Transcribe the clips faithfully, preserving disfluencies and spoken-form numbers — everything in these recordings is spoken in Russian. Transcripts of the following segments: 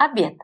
Обед.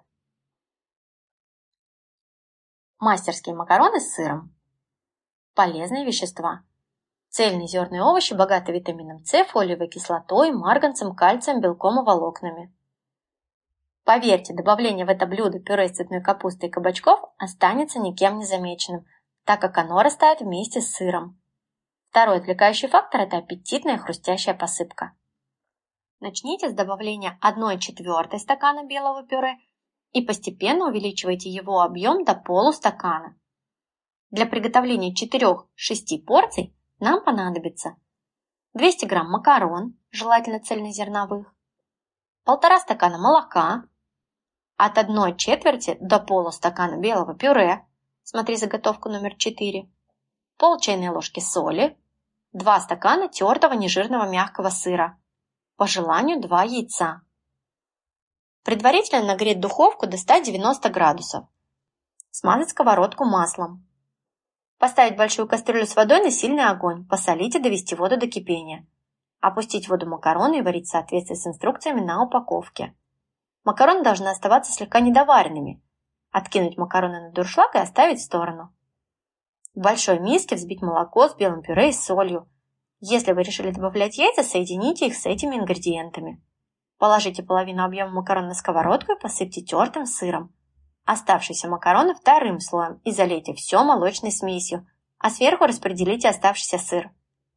Мастерские макароны с сыром. Полезные вещества. Цельные зерна и овощи богаты витамином С, фолиевой кислотой, марганцем, кальцием, белком и волокнами. Поверьте, добавление в это блюдо пюре из цветной капусты и кабачков останется никем не замеченным, так как оно растает вместе с сыром. Второй отвлекающий фактор – это аппетитная хрустящая посыпка. Начните с добавления одной четвертой стакана белого пюре и постепенно увеличивайте его объем до полустакана. Для приготовления четырёх-шести порций нам понадобится двести грамм макарон, желательно цельнозерновых, полтора стакана молока, от одной четверти до полустакана белого пюре, смотри заготовку номер четыре, пол чайной ложки соли, два стакана тертого нежирного мягкого сыра, по желанию два яйца. Предварительно нагреть духовку до ста девяноста градусов. Смазать сковородку маслом. Поставить большую кастрюлю с водой на сильный огонь, посолить и довести воду до кипения. Опустить в воду макароны и варить в соответствии с инструкциями на упаковке. Макароны должны оставаться слегка недоваренными. Откинуть макароны на дуршлаг и оставить в сторону. В большой миске взбить молоко с белым пюре и солью. Если вы решили добавлять яйца, соедините их с этими ингредиентами. Положите половину объема макарон на сковородку и посыпьте тертым сыром. Оставшиеся макароны вторым слоем и залейте все молочной смесью, а сверху распределите оставшийся сыр.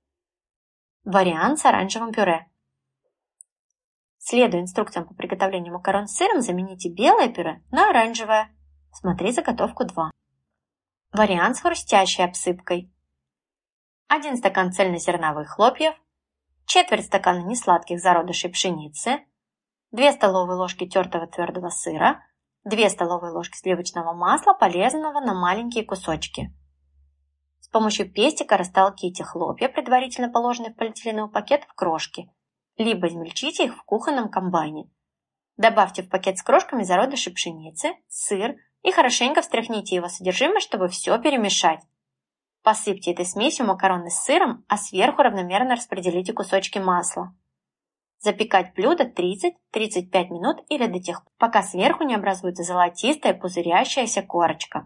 Вариант с оранжевым пюре. Следуя инструкциям по приготовлению макарон с сыром, замените белое пюре на оранжевое. Смотри заготовку два. Вариант с хрустящей обсыпкой. один стакан цельнозерновых хлопьев, четверть стакана несладких зародышей пшеницы, две столовые ложки тертого твердого сыра, две столовые ложки сливочного масла, порезанного на маленькие кусочки. С помощью пестика растолките хлопья, предварительно положенные в полиэтиленовый пакет, в крошки, либо измельчите их в кухонном комбайне. Добавьте в пакет с крошками зародыши пшеницы, сыр и хорошенько встряхните его содержимое, чтобы все перемешать. Посыпьте этой смесью макароны с сыром, а сверху равномерно распределите кусочки масла. Запекать блюдо тридцать-тридцать пять минут или до тех пор, пока сверху не образуется золотистая пузырящаяся корочка.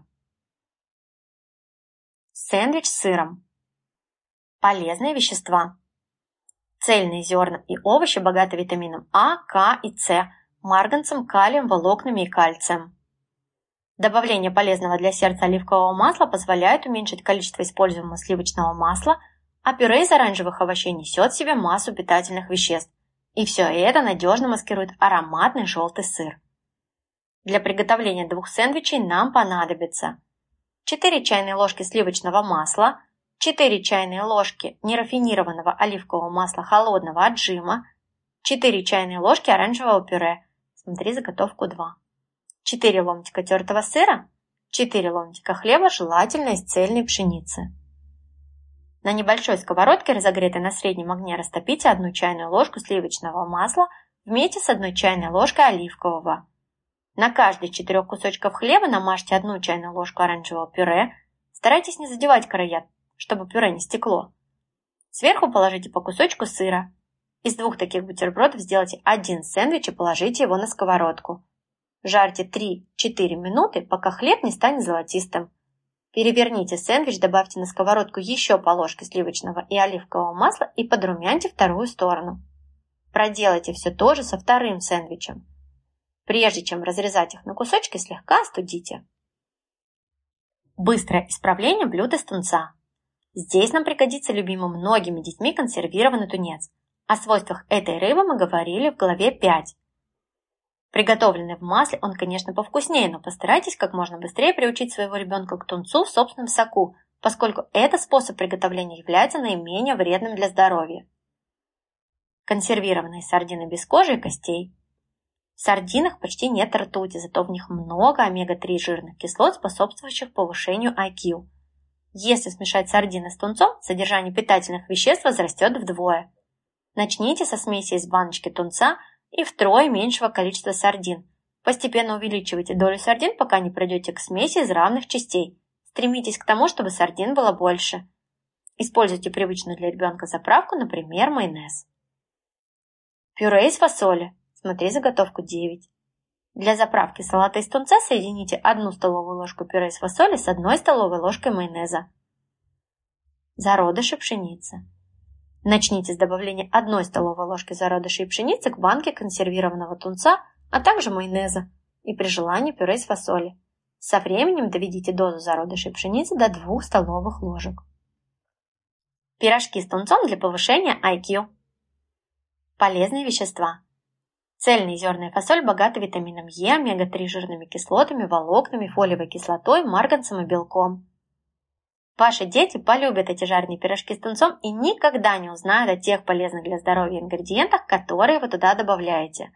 Сэндвич с сыром. Полезные вещества. Цельные зерна и овощи богаты витамином А, К и С, марганцем, калием, волокнами и кальцием. Добавление полезного для сердца оливкового масла позволяет уменьшить количество используемого сливочного масла, а пюре из оранжевых овощей несет в себе массу питательных веществ. И все это надежно маскирует ароматный желтый сыр. Для приготовления двух сэндвичей нам понадобится четыре чайные ложки сливочного масла, четыре чайные ложки нерафинированного оливкового масла холодного отжима, четыре чайные ложки оранжевого пюре, смотри заготовку два, четыре ломтика тертого сыра, четыре ломтика хлеба, желательно из цельной пшеницы. На небольшой сковородке, разогретой на среднем огне, растопите одну чайную ложку сливочного масла вместе с одной чайной ложкой оливкового. На каждый из четырех кусочков хлеба намажьте одну чайную ложку оранжевого пюре. Старайтесь не задевать края, чтобы пюре не стекло. Сверху положите по кусочку сыра. Из двух таких бутербродов сделайте один сэндвич и положите его на сковородку. Жарьте три-четыре минуты, пока хлеб не станет золотистым. Переверните сэндвич, добавьте на сковородку еще по ложке сливочного и оливкового масла и подрумяньте вторую сторону. Проделайте все то же со вторым сэндвичем. Прежде чем разрезать их на кусочки, слегка остудите. Быстрое исправление блюда с тунца. Здесь нам пригодится любимый многими детьми консервированный тунец. О свойствах этой рыбы мы говорили в главе пять. Приготовленный в масле он, конечно, повкуснее, но постарайтесь как можно быстрее приучить своего ребенка к тунцу в собственном соку, поскольку этот способ приготовления является наименее вредным для здоровья. Консервированные сардины без кожи и костей. В сардинах почти нет ртути, зато в них много омега три жирных кислот, способствующих повышению ай кью. Если смешать сардины с тунцом, содержание питательных веществ возрастет вдвое. Начните со смеси из баночки тунца и втрое меньшего количества сардин. Постепенно увеличивайте долю сардин, пока не придете к смеси из равных частей. Стремитесь к тому, чтобы сардин было больше. Используйте привычную для ребенка заправку, например, майонез. Пюре из фасоли. Смотри заготовку девять. Для заправки салата из тунца соедините одну столовую ложку пюре из фасоли с одной столовой ложкой майонеза. Зародыши пшеницы. Начните с добавления одной столовой ложки зародышей пшеницы к банке консервированного тунца, а также майонеза и при желании пюре из фасоли. Со временем доведите дозу зародышей пшеницы до двух столовых ложек. Пирожки с тунцом для повышения ай кью. Полезные вещества. Цельная зерная фасоль богата витамином Е, омега три жирными кислотами, волокнами, фолиевой кислотой, марганцем и белком. Ваши дети полюбят эти жареные пирожки с тунцом и никогда не узнают о тех полезных для здоровья ингредиентах, которые вы туда добавляете.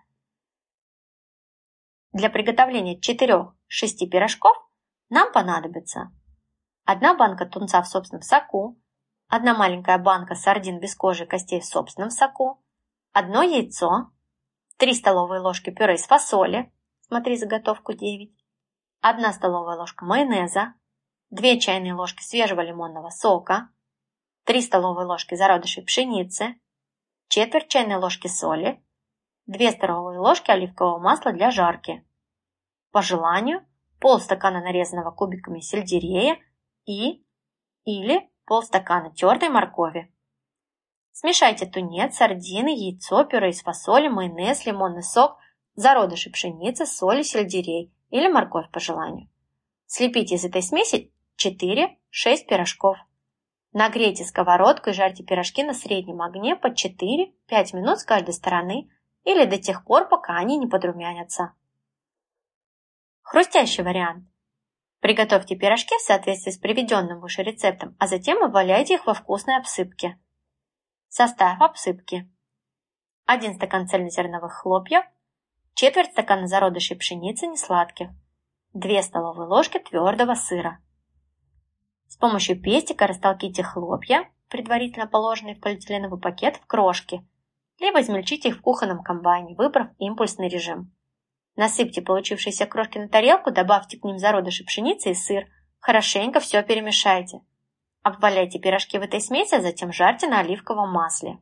Для приготовления четырёх-шести пирожков нам понадобится одна банка тунца в собственном соку, одна маленькая банка сардин без кожи и костей в собственном соку, одно яйцо, три столовые ложки пюре из фасоли, смотри заготовку девять, одна столовая ложка майонеза, две чайные ложки свежего лимонного сока, три столовые ложки зародышей пшеницы, четверть чайной ложки соли, две столовые ложки оливкового масла для жарки. По желанию полстакана нарезанного кубиками сельдерея и или полстакана тертой моркови. Смешайте тунец, сардины, яйцо, пюре из фасоли, майонез, лимонный сок, зародыши пшеницы, соль и сельдерей или морковь по желанию. Слепите из этой смеси четыре-шесть пирожков. Нагрейте сковородку и жарьте пирожки на среднем огне по четыре-пять минут с каждой стороны или до тех пор, пока они не подрумянятся. Хрустящий вариант. Приготовьте пирожки в соответствии с приведенным выше рецептом, а затем обваляйте их во вкусной обсыпке. Состав обсыпки. один стакан цельнозерновых хлопьев, четверть стакана зародышей пшеницы несладких, две столовые ложки твердого сыра. С помощью пестика растолките хлопья, предварительно положенные в полиэтиленовый пакет, в крошки, либо измельчите их в кухонном комбайне, выбрав импульсный режим. Насыпьте получившиеся крошки на тарелку, добавьте к ним зародыши пшеницы и сыр, хорошенько все перемешайте. Обваляйте пирожки в этой смеси, а затем жарьте на оливковом масле.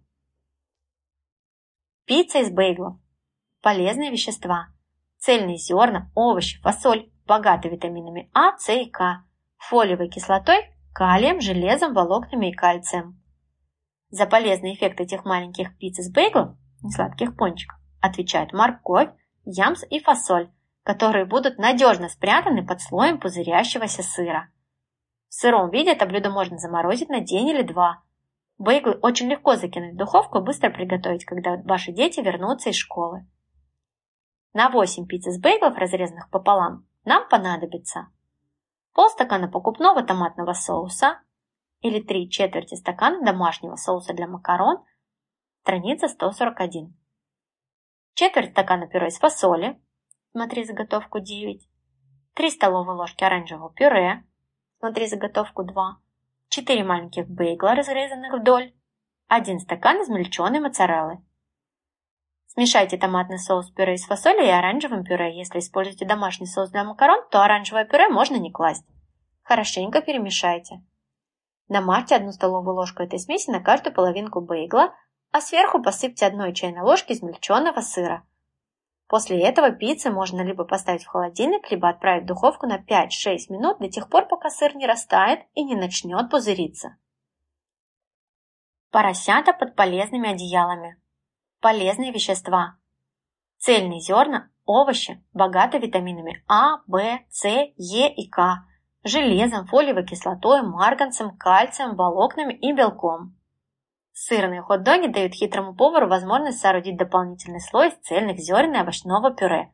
Пицца из бейглов. Полезные вещества. Цельные зерна, овощи, фасоль, богаты витаминами А, С и К, фолиевой кислотой, калием, железом, волокнами и кальцием. За полезный эффект этих маленьких пицц из бейглов, несладких пончиков, отвечают морковь, ямс и фасоль, которые будут надежно спрятаны под слоем пузырящегося сыра. В сыром виде это блюдо можно заморозить на день или два. Бейглы очень легко закинуть в духовку и быстро приготовить, когда ваши дети вернутся из школы. На восемь пицц из бейглов, разрезанных пополам, нам понадобится полстакана покупного томатного соуса или три четверти стакана домашнего соуса для макарон, страница сто сорок один. Четверть стакана пюре из фасоли, смотри заготовку девять, три столовые ложки оранжевого пюре, смотри заготовку два, четыре маленьких бейгла, разрезанных вдоль, один стакан измельченной моцареллы. Смешайте томатный соус с пюре из фасоли и оранжевым пюре. Если используете домашний соус для макарон, то оранжевое пюре можно не класть. Хорошенько перемешайте. Намажьте одну столовую ложку этой смеси на каждую половинку бейгла, а сверху посыпьте одной чайной ложки измельченного сыра. После этого пиццы можно либо поставить в холодильник, либо отправить в духовку на пять-шесть минут до тех пор, пока сыр не растает и не начнет пузыриться. Поросята под полезными одеялами. Полезные вещества. Цельные зерна, овощи, богаты витаминами А, В, С, Е и К, железом, фолиевой кислотой, марганцем, кальцием, волокнами и белком. Сырные хот-доги дают хитрому повару возможность соорудить дополнительный слой из цельных зерен и овощного пюре.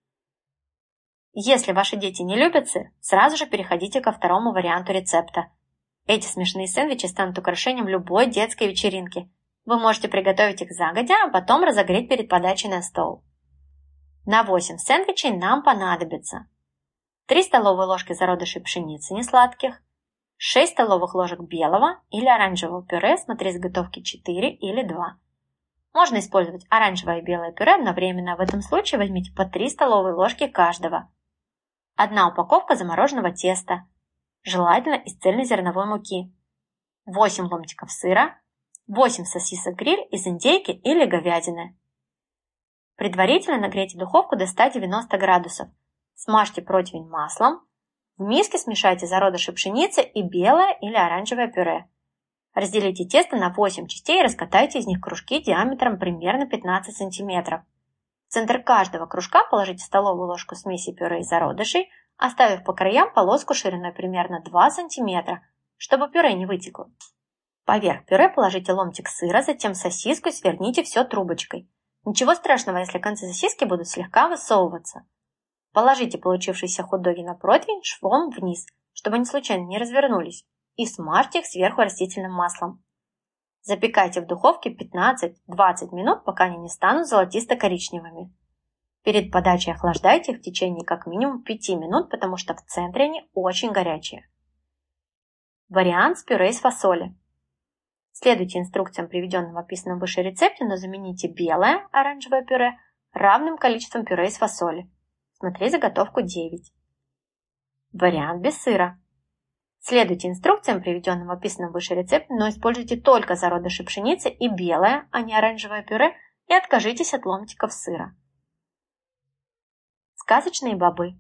Если ваши дети не любят сыр, сразу же переходите ко второму варианту рецепта. Эти смешные сэндвичи станут украшением любой детской вечеринки. Вы можете приготовить их загодя, а потом разогреть перед подачей на стол. На восемь сэндвичей нам понадобится три столовые ложки зародышей пшеницы несладких, шесть столовых ложек белого или оранжевого пюре, смотри заготовки четыре или два. Можно использовать оранжевое и белое пюре одновременно, в этом случае возьмите по три столовые ложки каждого. Одна упаковка замороженного теста, желательно из цельнозерновой муки, восемь ломтиков сыра, восемь сосисок гриль из индейки или говядины. Предварительно нагрейте духовку до ста девяноста градусов. Смажьте противень маслом. В миске смешайте зародыши пшеницы и белое или оранжевое пюре. Разделите тесто на восемь частей и раскатайте из них кружки диаметром примерно пятнадцать сантиметров. В центр каждого кружка положите столовую ложку смеси пюре и зародышей, оставив по краям полоску шириной примерно два сантиметра, чтобы пюре не вытекло. Поверх пюре положите ломтик сыра, затем сосиску и сверните все трубочкой. Ничего страшного, если концы сосиски будут слегка высовываться. Положите получившиеся хот-доги на противень швом вниз, чтобы они случайно не развернулись, и смажьте их сверху растительным маслом. Запекайте в духовке пятнадцать-двадцать минут, пока они не станут золотисто-коричневыми. Перед подачей охлаждайте их в течение как минимум пяти минут, потому что в центре они очень горячие. Вариант с пюре из фасоли. Следуйте инструкциям, приведенным в описанном выше рецепте, но замените белое, оранжевое пюре, равным количеством пюре из фасоли. Смотри заготовку девять. Вариант без сыра. Следуйте инструкциям, приведенным в описанном выше рецепте, но используйте только зародыши пшеницы и белое, а не оранжевое пюре, и откажитесь от ломтиков сыра. Сказочные бобы.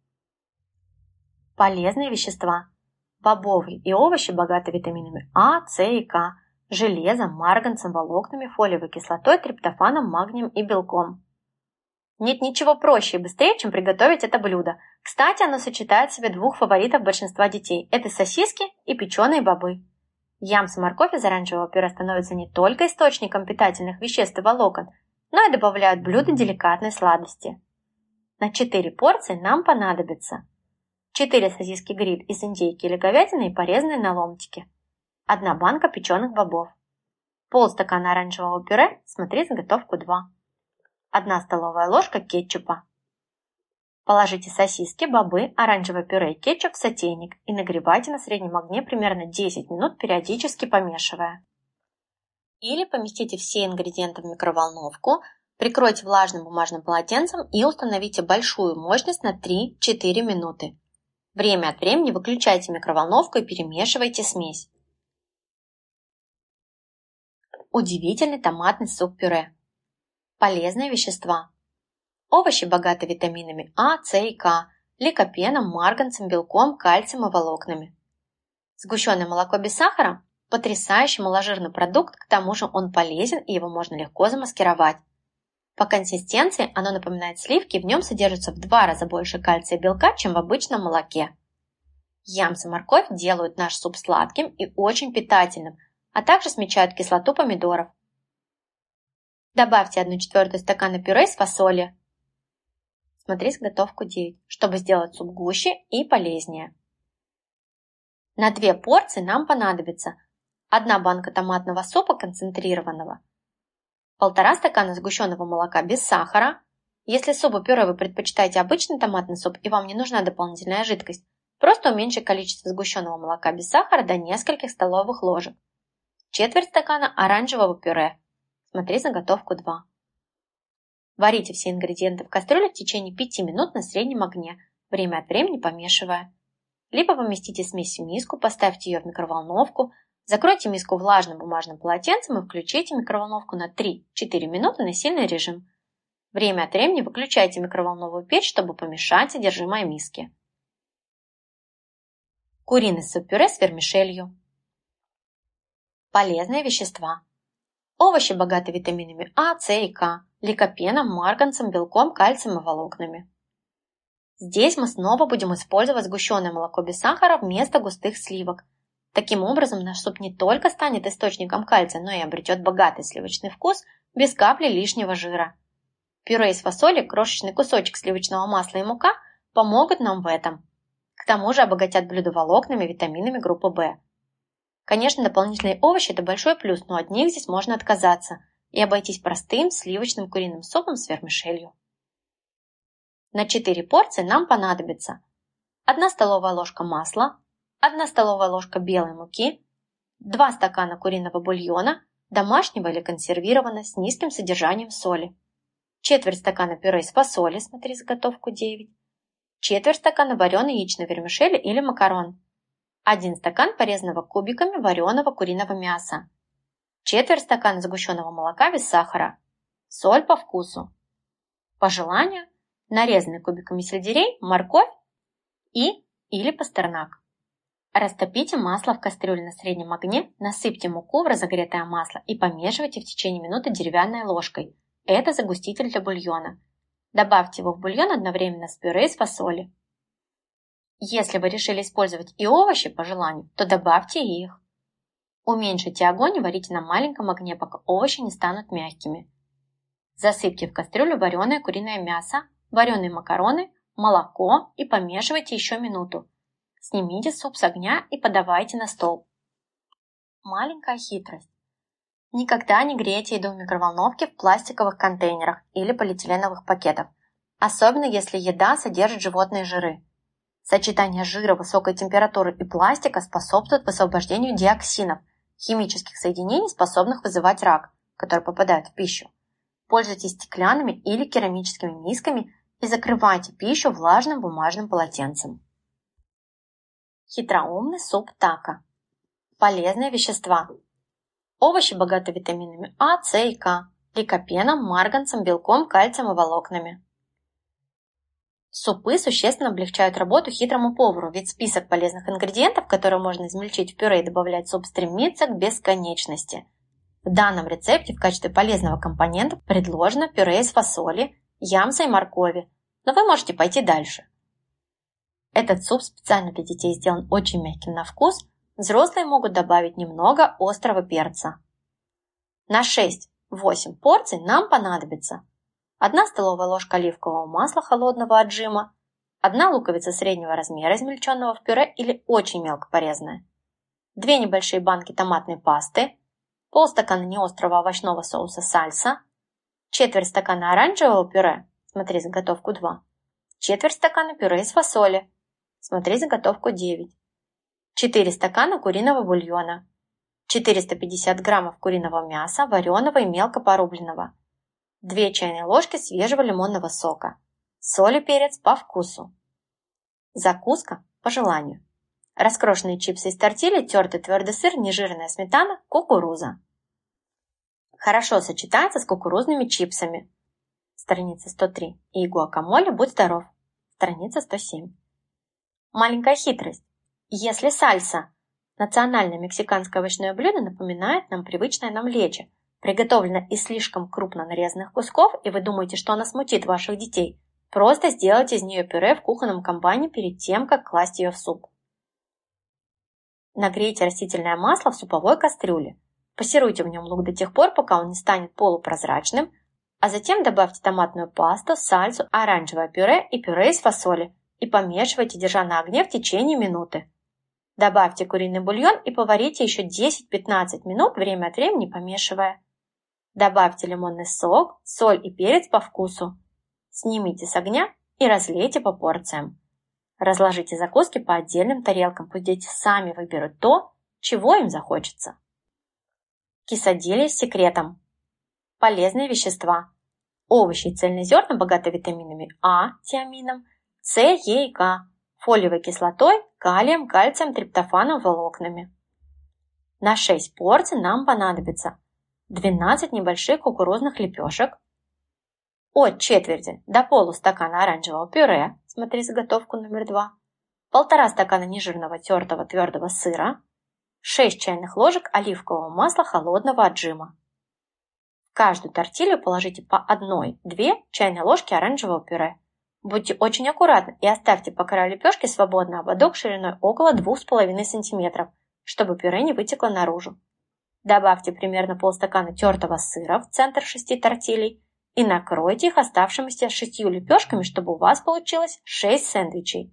Полезные вещества. Бобовые и овощи богаты витаминами А, С и К, железом, марганцем, волокнами, фолиевой кислотой, триптофаном, магнием и белком. Нет ничего проще и быстрее, чем приготовить это блюдо. Кстати, оно сочетает в себе двух фаворитов большинства детей – это сосиски и печеные бобы. Ямс и морковь из оранжевого пюре становятся не только источником питательных веществ и волокон, но и добавляют в блюдо деликатной сладости. На четыре порции нам понадобится четыре сосиски гриль из индейки или говядины, порезанные на ломтики, одна банка печеных бобов, полстакана оранжевого пюре, смотри заготовку два, одна столовая ложка кетчупа. Положите сосиски, бобы, оранжевое пюре и кетчуп в сотейник и нагревайте на среднем огне примерно десять минут, периодически помешивая. Или поместите все ингредиенты в микроволновку, прикройте влажным бумажным полотенцем и установите большую мощность на три-четыре минуты. Время от времени выключайте микроволновку и перемешивайте смесь. Удивительный томатный суп-пюре. Полезные вещества. Овощи богаты витаминами А, С и К, ликопеном, марганцем, белком, кальцием и волокнами. Сгущенное молоко без сахара – потрясающий маложирный продукт, к тому же он полезен и его можно легко замаскировать. По консистенции оно напоминает сливки, в нем содержится в два раза больше кальция и белка, чем в обычном молоке. Ямс и морковь делают наш суп сладким и очень питательным, а также смягчают кислоту помидоров. Добавьте одну четвертую стакана пюре из фасоли. Смотри заготовку девять, чтобы сделать суп гуще и полезнее. На две порции нам понадобится одна банка томатного супа концентрированного, полтора стакана сгущенного молока без сахара. Если суп и пюре вы предпочитаете обычный томатный суп и вам не нужна дополнительная жидкость, просто уменьшите количество сгущенного молока без сахара до нескольких столовых ложек. Четверть стакана оранжевого пюре. Смотри заготовку два. Варите все ингредиенты в кастрюле в течение пяти минут на среднем огне, время от времени помешивая. Либо поместите смесь в миску, поставьте ее в микроволновку, закройте миску влажным бумажным полотенцем и включите микроволновку на три-четыре минуты на сильный режим. Время от времени выключайте микроволновую печь, чтобы помешать содержимое миски. Куриный суп-пюре с вермишелью. Полезные вещества. Овощи богаты витаминами А, С и К, ликопеном, марганцем, белком, кальцием и волокнами. Здесь мы снова будем использовать сгущенное молоко без сахара вместо густых сливок. Таким образом, наш суп не только станет источником кальция, но и обретет богатый сливочный вкус без капли лишнего жира. Пюре из фасоли, крошечный кусочек сливочного масла и мука помогут нам в этом. К тому же обогатят блюдо волокнами, витаминами группы В. Конечно, дополнительные овощи – это большой плюс, но от них здесь можно отказаться и обойтись простым сливочным куриным супом с вермишелью. На четыре порции нам понадобится одна столовая ложка масла, одна столовая ложка белой муки, два стакана куриного бульона, домашнего или консервированного с низким содержанием соли, четверть стакана пюре из фасоли, смотри заготовку девять, четверть стакана вареной яичной вермишели или макарон, один стакан порезанного кубиками вареного куриного мяса, четверть стакана сгущенного молока без сахара, соль по вкусу. По желанию нарезанный кубиками сельдерей, морковь и или пастернак. Растопите масло в кастрюле на среднем огне, насыпьте муку в разогретое масло и помешивайте в течение минуты деревянной ложкой. Это загуститель для бульона. Добавьте его в бульон одновременно с пюре из фасоли. Если вы решили использовать и овощи по желанию, то добавьте их. Уменьшите огонь и варите на маленьком огне, пока овощи не станут мягкими. Засыпьте в кастрюлю вареное куриное мясо, вареные макароны, молоко и помешивайте еще минуту. Снимите суп с огня и подавайте на стол. Маленькая хитрость. Никогда не грейте еду в микроволновке в пластиковых контейнерах или полиэтиленовых пакетах, особенно если еда содержит животные жиры. Сочетание жира, высокой температуры и пластика способствует высвобождению диоксинов, химических соединений, способных вызывать рак, которые попадают в пищу. Пользуйтесь стеклянными или керамическими мисками и закрывайте пищу влажным бумажным полотенцем. Хитроумный суп тако. Полезные вещества. Овощи богаты витаминами А, С и К, ликопеном, марганцем, белком, кальцием и волокнами. Супы существенно облегчают работу хитрому повару, ведь список полезных ингредиентов, которые можно измельчить в пюре и добавлять в суп, стремится к бесконечности. В данном рецепте в качестве полезного компонента предложено пюре из фасоли, ямса и моркови, но вы можете пойти дальше. Этот суп специально для детей сделан очень мягким на вкус, взрослые могут добавить немного острого перца. На шесть-восемь порций нам понадобится одна столовая ложка оливкового масла холодного отжима, одна луковица среднего размера, измельченного в пюре или очень мелко порезанная, две небольшие банки томатной пасты, полстакана неострого овощного соуса сальса, четверть стакана оранжевого пюре, смотри заготовку два, четверть стакана пюре из фасоли, смотри заготовку девять, четыре стакана куриного бульона, четыреста пятьдесят граммов куриного мяса, вареного и мелко порубленного, две чайные ложки свежего лимонного сока, соль и перец по вкусу. Закуска по желанию. Раскрошенные чипсы из тортильи, тертый твердый сыр, нежирная сметана, кукуруза. Хорошо сочетается с кукурузными чипсами. Страница сто три. И гуакамоле «Будь здоров». Страница сто семь. Маленькая хитрость. Если сальса – национальное мексиканское овощное блюдо, напоминает нам привычное нам лечо, приготовлено из слишком крупно нарезанных кусков, и вы думаете, что она смутит ваших детей, просто сделайте из нее пюре в кухонном комбайне перед тем, как класть ее в суп. Нагрейте растительное масло в суповой кастрюле. Пассируйте в нем лук до тех пор, пока он не станет полупрозрачным, а затем добавьте томатную пасту, сальсу, оранжевое пюре и пюре из фасоли и помешивайте, держа на огне в течение минуты. Добавьте куриный бульон и поварите еще десять-пятнадцать минут, время от времени помешивая. Добавьте лимонный сок, соль и перец по вкусу. Снимите с огня и разлейте по порциям. Разложите закуски по отдельным тарелкам, пусть дети сами выберут то, чего им захочется. Кисадилья с секретом. Полезные вещества. Овощи и цельные зерна богаты витаминами А, тиамином, С, Е и К, фолиевой кислотой, калием, кальцием, триптофаном, волокнами. На шесть порций нам понадобится двенадцать небольших кукурузных лепешек, от четверти до полустакана оранжевого пюре, смотри заготовку номер два, полтора стакана нежирного тертого твердого сыра, шесть чайных ложек оливкового масла холодного отжима. В каждую тортилью положите по одной-две чайные ложки оранжевого пюре. Будьте очень аккуратны и оставьте по краю лепешки свободный ободок шириной около двух с половиной сантиметров, чтобы пюре не вытекло наружу. Добавьте примерно полстакана тертого сыра в центр шести тортилей и накройте их оставшимися шестью лепешками, чтобы у вас получилось шесть сэндвичей.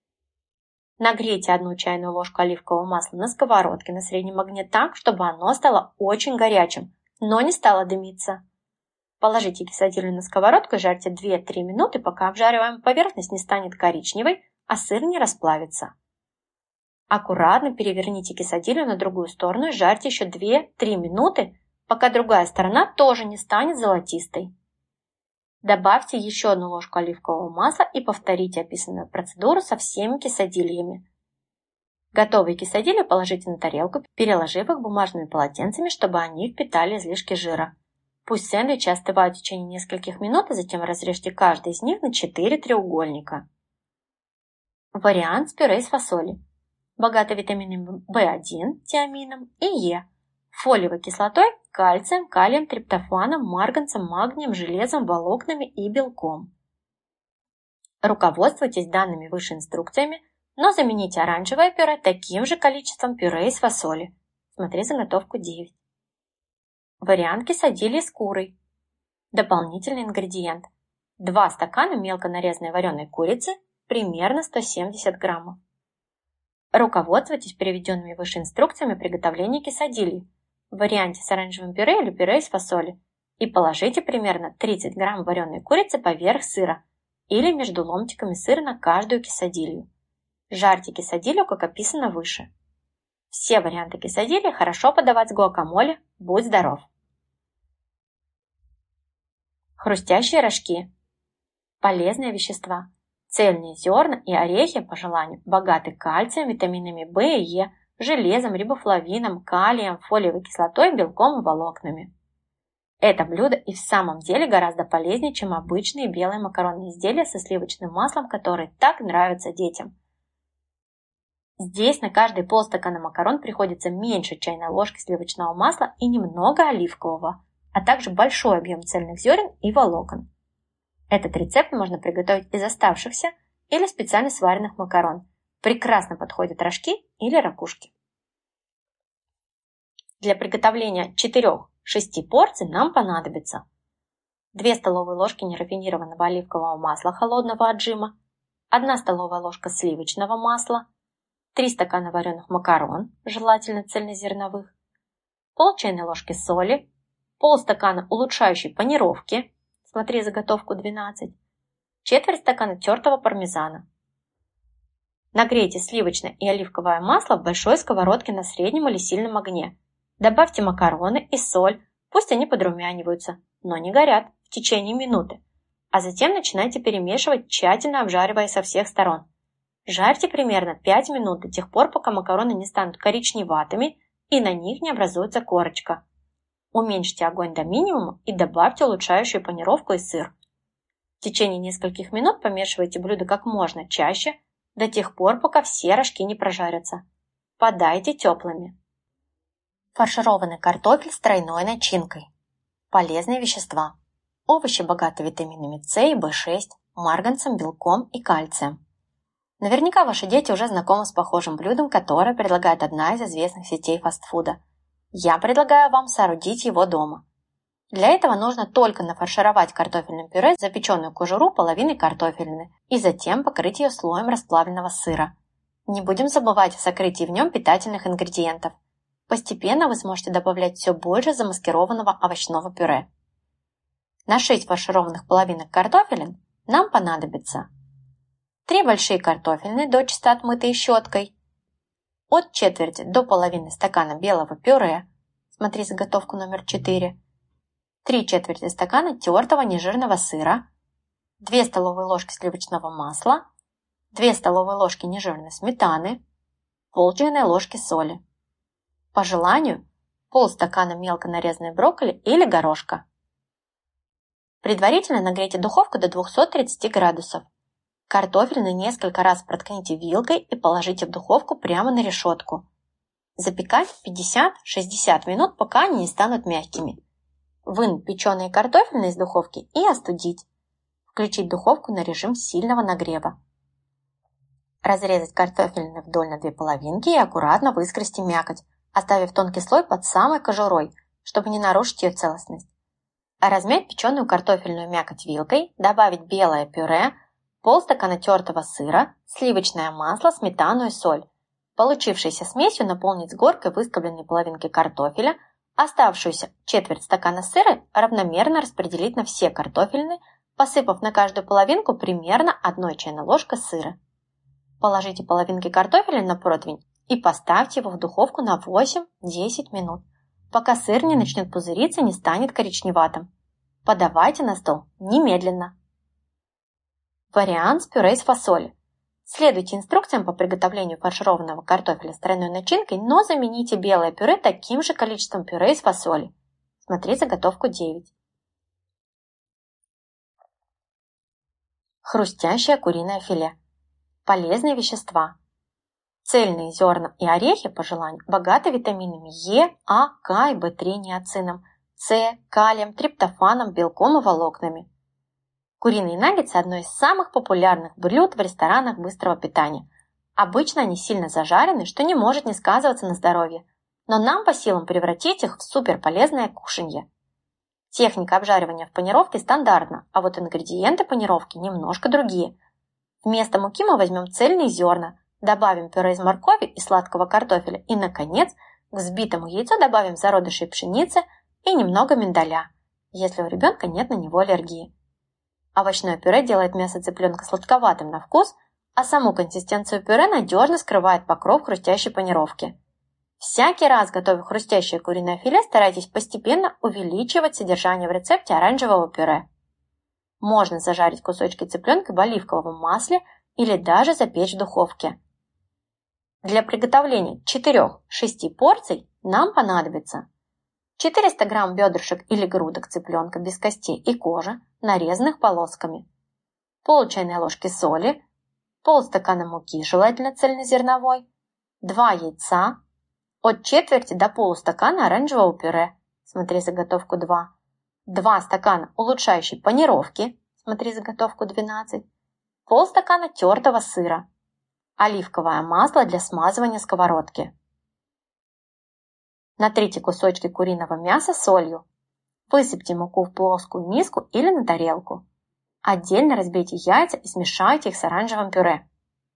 Нагрейте одну чайную ложку оливкового масла на сковородке на среднем огне так, чтобы оно стало очень горячим, но не стало дымиться. Положите кисадилью на сковородку и жарьте две-три минуты, пока обжариваемая поверхность не станет коричневой, а сыр не расплавится. Аккуратно переверните кисадилью на другую сторону и жарьте еще две-три минуты, пока другая сторона тоже не станет золотистой. Добавьте еще одну ложку оливкового масла и повторите описанную процедуру со всеми кисадильями. Готовые кисадильи положите на тарелку, переложив их бумажными полотенцами, чтобы они впитали излишки жира. Пусть сэндвичи остывают в течение нескольких минут, а затем разрежьте каждый из них на четыре треугольника. Вариант с пюре из фасоли. Богато витаминами В один, тиамином и Е, фолиевой кислотой, кальцием, калием, триптофаном, марганцем, магнием, железом, волокнами и белком. Руководствуйтесь данными выше инструкциями, но замените оранжевое пюре таким же количеством пюре из фасоли. Смотри заготовку девять. Вариант кесадильи с курой. Дополнительный ингредиент. два стакана мелко нарезанной вареной курицы, примерно сто семьдесят граммов. Руководствуйтесь приведенными выше инструкциями приготовления кесадильи в варианте с оранжевым пюре или пюре из фасоли и положите примерно тридцать грамм вареной курицы поверх сыра или между ломтиками сыра на каждую кесадилью. Жарьте кесадилью, как описано выше. Все варианты кесадильи хорошо подавать с гуакамоле, будь здоров! Хрустящие рожки. Полезные вещества. Цельные зерна и орехи, по желанию, богаты кальцием, витаминами В и Е, железом, рибофлавином, калием, фолиевой кислотой, белком и волокнами. Это блюдо и в самом деле гораздо полезнее, чем обычные белые макаронные изделия со сливочным маслом, которые так нравятся детям. Здесь на каждый полстакана макарон приходится меньше чайной ложки сливочного масла и немного оливкового, а также большой объем цельных зерен и волокон. Этот рецепт можно приготовить из оставшихся или специально сваренных макарон. Прекрасно подходят рожки или ракушки. Для приготовления четырёх-шести порций нам понадобится две столовые ложки нерафинированного оливкового масла холодного отжима, одна столовая ложка сливочного масла, три стакана вареных макарон, желательно цельнозерновых, пол чайной ложки соли, полстакана улучшающей панировки, смотри заготовку двенадцать, четверть стакана тертого пармезана. Нагрейте сливочное и оливковое масло в большой сковородке на среднем или сильном огне. Добавьте макароны и соль, пусть они подрумяниваются, но не горят в течение минуты, а затем начинайте перемешивать, тщательно обжаривая со всех сторон. Жарьте примерно пять минут до тех пор, пока макароны не станут коричневатыми и на них не образуется корочка. Уменьшите огонь до минимума и добавьте улучшающую панировку и сыр. В течение нескольких минут помешивайте блюдо как можно чаще, до тех пор, пока все рожки не прожарятся. Подайте теплыми. Фаршированный картофель с тройной начинкой. Полезные вещества. Овощи богаты витаминами С и В шесть, марганцем, белком и кальцием. Наверняка ваши дети уже знакомы с похожим блюдом, которое предлагает одна из известных сетей фастфуда. Я предлагаю вам соорудить его дома. Для этого нужно только нафаршировать картофельным пюре запеченную кожуру половиной картофелины и затем покрыть ее слоем расплавленного сыра. Не будем забывать о сокрытии в нем питательных ингредиентов. Постепенно вы сможете добавлять все больше замаскированного овощного пюре. На шесть фаршированных половинок картофелин нам понадобится три большие картофельные, дочисто отмытые щеткой, от четверти до половины стакана белого пюре, смотри заготовку номер четыре, три четверти стакана тертого нежирного сыра, две столовые ложки сливочного масла, две столовые ложки нежирной сметаны, пол чайной ложки соли. По желанию, полстакана мелко нарезанной брокколи или горошка. Предварительно нагрейте духовку до двухсот тридцати градусов. Картофельные несколько раз проткните вилкой и положите в духовку прямо на решетку. Запекать пятьдесят-шестьдесят минут, пока они не станут мягкими. Вынуть печеные картофельные из духовки и остудить. Включить духовку на режим сильного нагрева. Разрезать картофельные вдоль на две половинки и аккуратно выскрести мякоть, оставив тонкий слой под самой кожурой, чтобы не нарушить ее целостность. Размять печеную картофельную мякоть вилкой, добавить белое пюре, полстакана тертого сыра, сливочное масло, сметану и соль. Получившейся смесью наполнить с горкой выскобленной половинки картофеля, оставшуюся четверть стакана сыра равномерно распределить на все картофельные, посыпав на каждую половинку примерно одной чайной ложкой сыра. Положите половинки картофеля на противень и поставьте его в духовку на восемь-десять минут, пока сыр не начнет пузыриться и не станет коричневатым. Подавайте на стол немедленно. Вариант с пюре из фасоли. Следуйте инструкциям по приготовлению фаршированного картофеля с тройной начинкой, но замените белое пюре таким же количеством пюре из фасоли. Смотри заготовку девять. Хрустящее куриное филе. Полезные вещества. Цельные зерна и орехи, по желанию, богаты витаминами Е, А, К и В три, ниацином, С, калием, триптофаном, белком и волокнами. Куриные наггетсы – одно из самых популярных блюд в ресторанах быстрого питания. Обычно они сильно зажарены, что не может не сказываться на здоровье, но нам по силам превратить их в суперполезное кушанье. Техника обжаривания в панировке стандартна, а вот ингредиенты панировки немножко другие. Вместо муки мы возьмем цельные зерна, добавим пюре из моркови и сладкого картофеля и, наконец, к взбитому яйцу добавим зародыши пшеницы и немного миндаля, если у ребенка нет на него аллергии. Овощное пюре делает мясо цыпленка сладковатым на вкус, а саму консистенцию пюре надежно скрывает покров хрустящей панировки. Всякий раз, готовя хрустящее куриное филе, старайтесь постепенно увеличивать содержание в рецепте оранжевого пюре. Можно зажарить кусочки цыпленка в оливковом масле или даже запечь в духовке. Для приготовления четырёх-шести порций нам понадобится четыреста грамм бедрышек или грудок цыпленка без костей и кожи, нарезанных полосками, пол чайной ложки соли, полстакана муки, желательно цельнозерновой, два яйца, от четверти до полустакана оранжевого пюре, смотри заготовку два, два стакана улучшающей панировки, смотри заготовку двенадцать, полстакана тертого сыра, оливковое масло для смазывания сковородки. Натрите кусочки куриного мяса солью. Высыпьте муку в плоскую миску или на тарелку. Отдельно разбейте яйца и смешайте их с оранжевым пюре.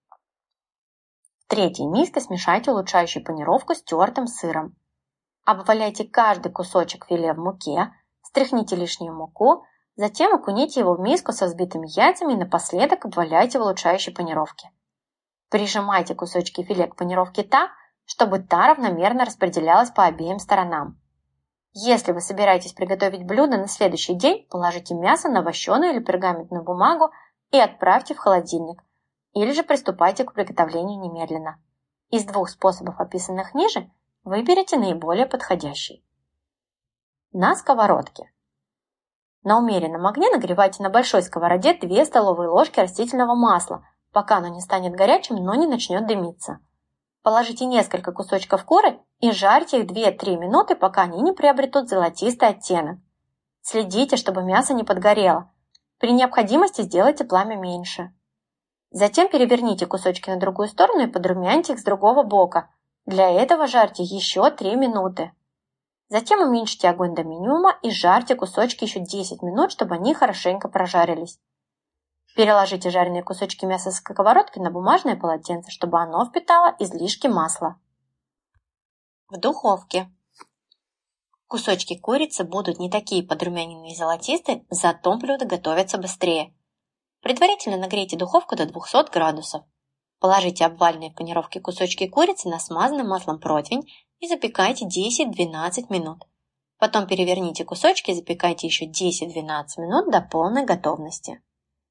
В третьей миске смешайте улучшающую панировку с тертым сыром. Обваляйте каждый кусочек филе в муке, стряхните лишнюю муку, затем окуните его в миску со взбитыми яйцами и напоследок обваляйте в улучшающей панировке. Прижимайте кусочки филе к панировке так, чтобы та равномерно распределялась по обеим сторонам. Если вы собираетесь приготовить блюдо на следующий день, положите мясо на вощеную или пергаментную бумагу и отправьте в холодильник, или же приступайте к приготовлению немедленно. Из двух способов, описанных ниже, выберите наиболее подходящий. На сковородке. На умеренном огне нагревайте на большой сковороде две столовые ложки растительного масла, пока оно не станет горячим, но не начнет дымиться. Положите несколько кусочков куры и жарьте их две-три минуты, пока они не приобретут золотистый оттенок. Следите, чтобы мясо не подгорело. При необходимости сделайте пламя меньше. Затем переверните кусочки на другую сторону и подрумяните их с другого бока. Для этого жарьте еще три минуты. Затем уменьшите огонь до минимума и жарьте кусочки еще десять минут, чтобы они хорошенько прожарились. Переложите жареные кусочки мяса с сковородки на бумажное полотенце, чтобы оно впитало излишки масла. В духовке. Кусочки курицы будут не такие подрумяненные и золотистые, зато блюдо готовится быстрее. Предварительно нагрейте духовку до двухсот градусов. Положите обваленные в панировке кусочки курицы на смазанный маслом противень и запекайте десять-двенадцать минут. Потом переверните кусочки и запекайте еще десять-двенадцать минут до полной готовности.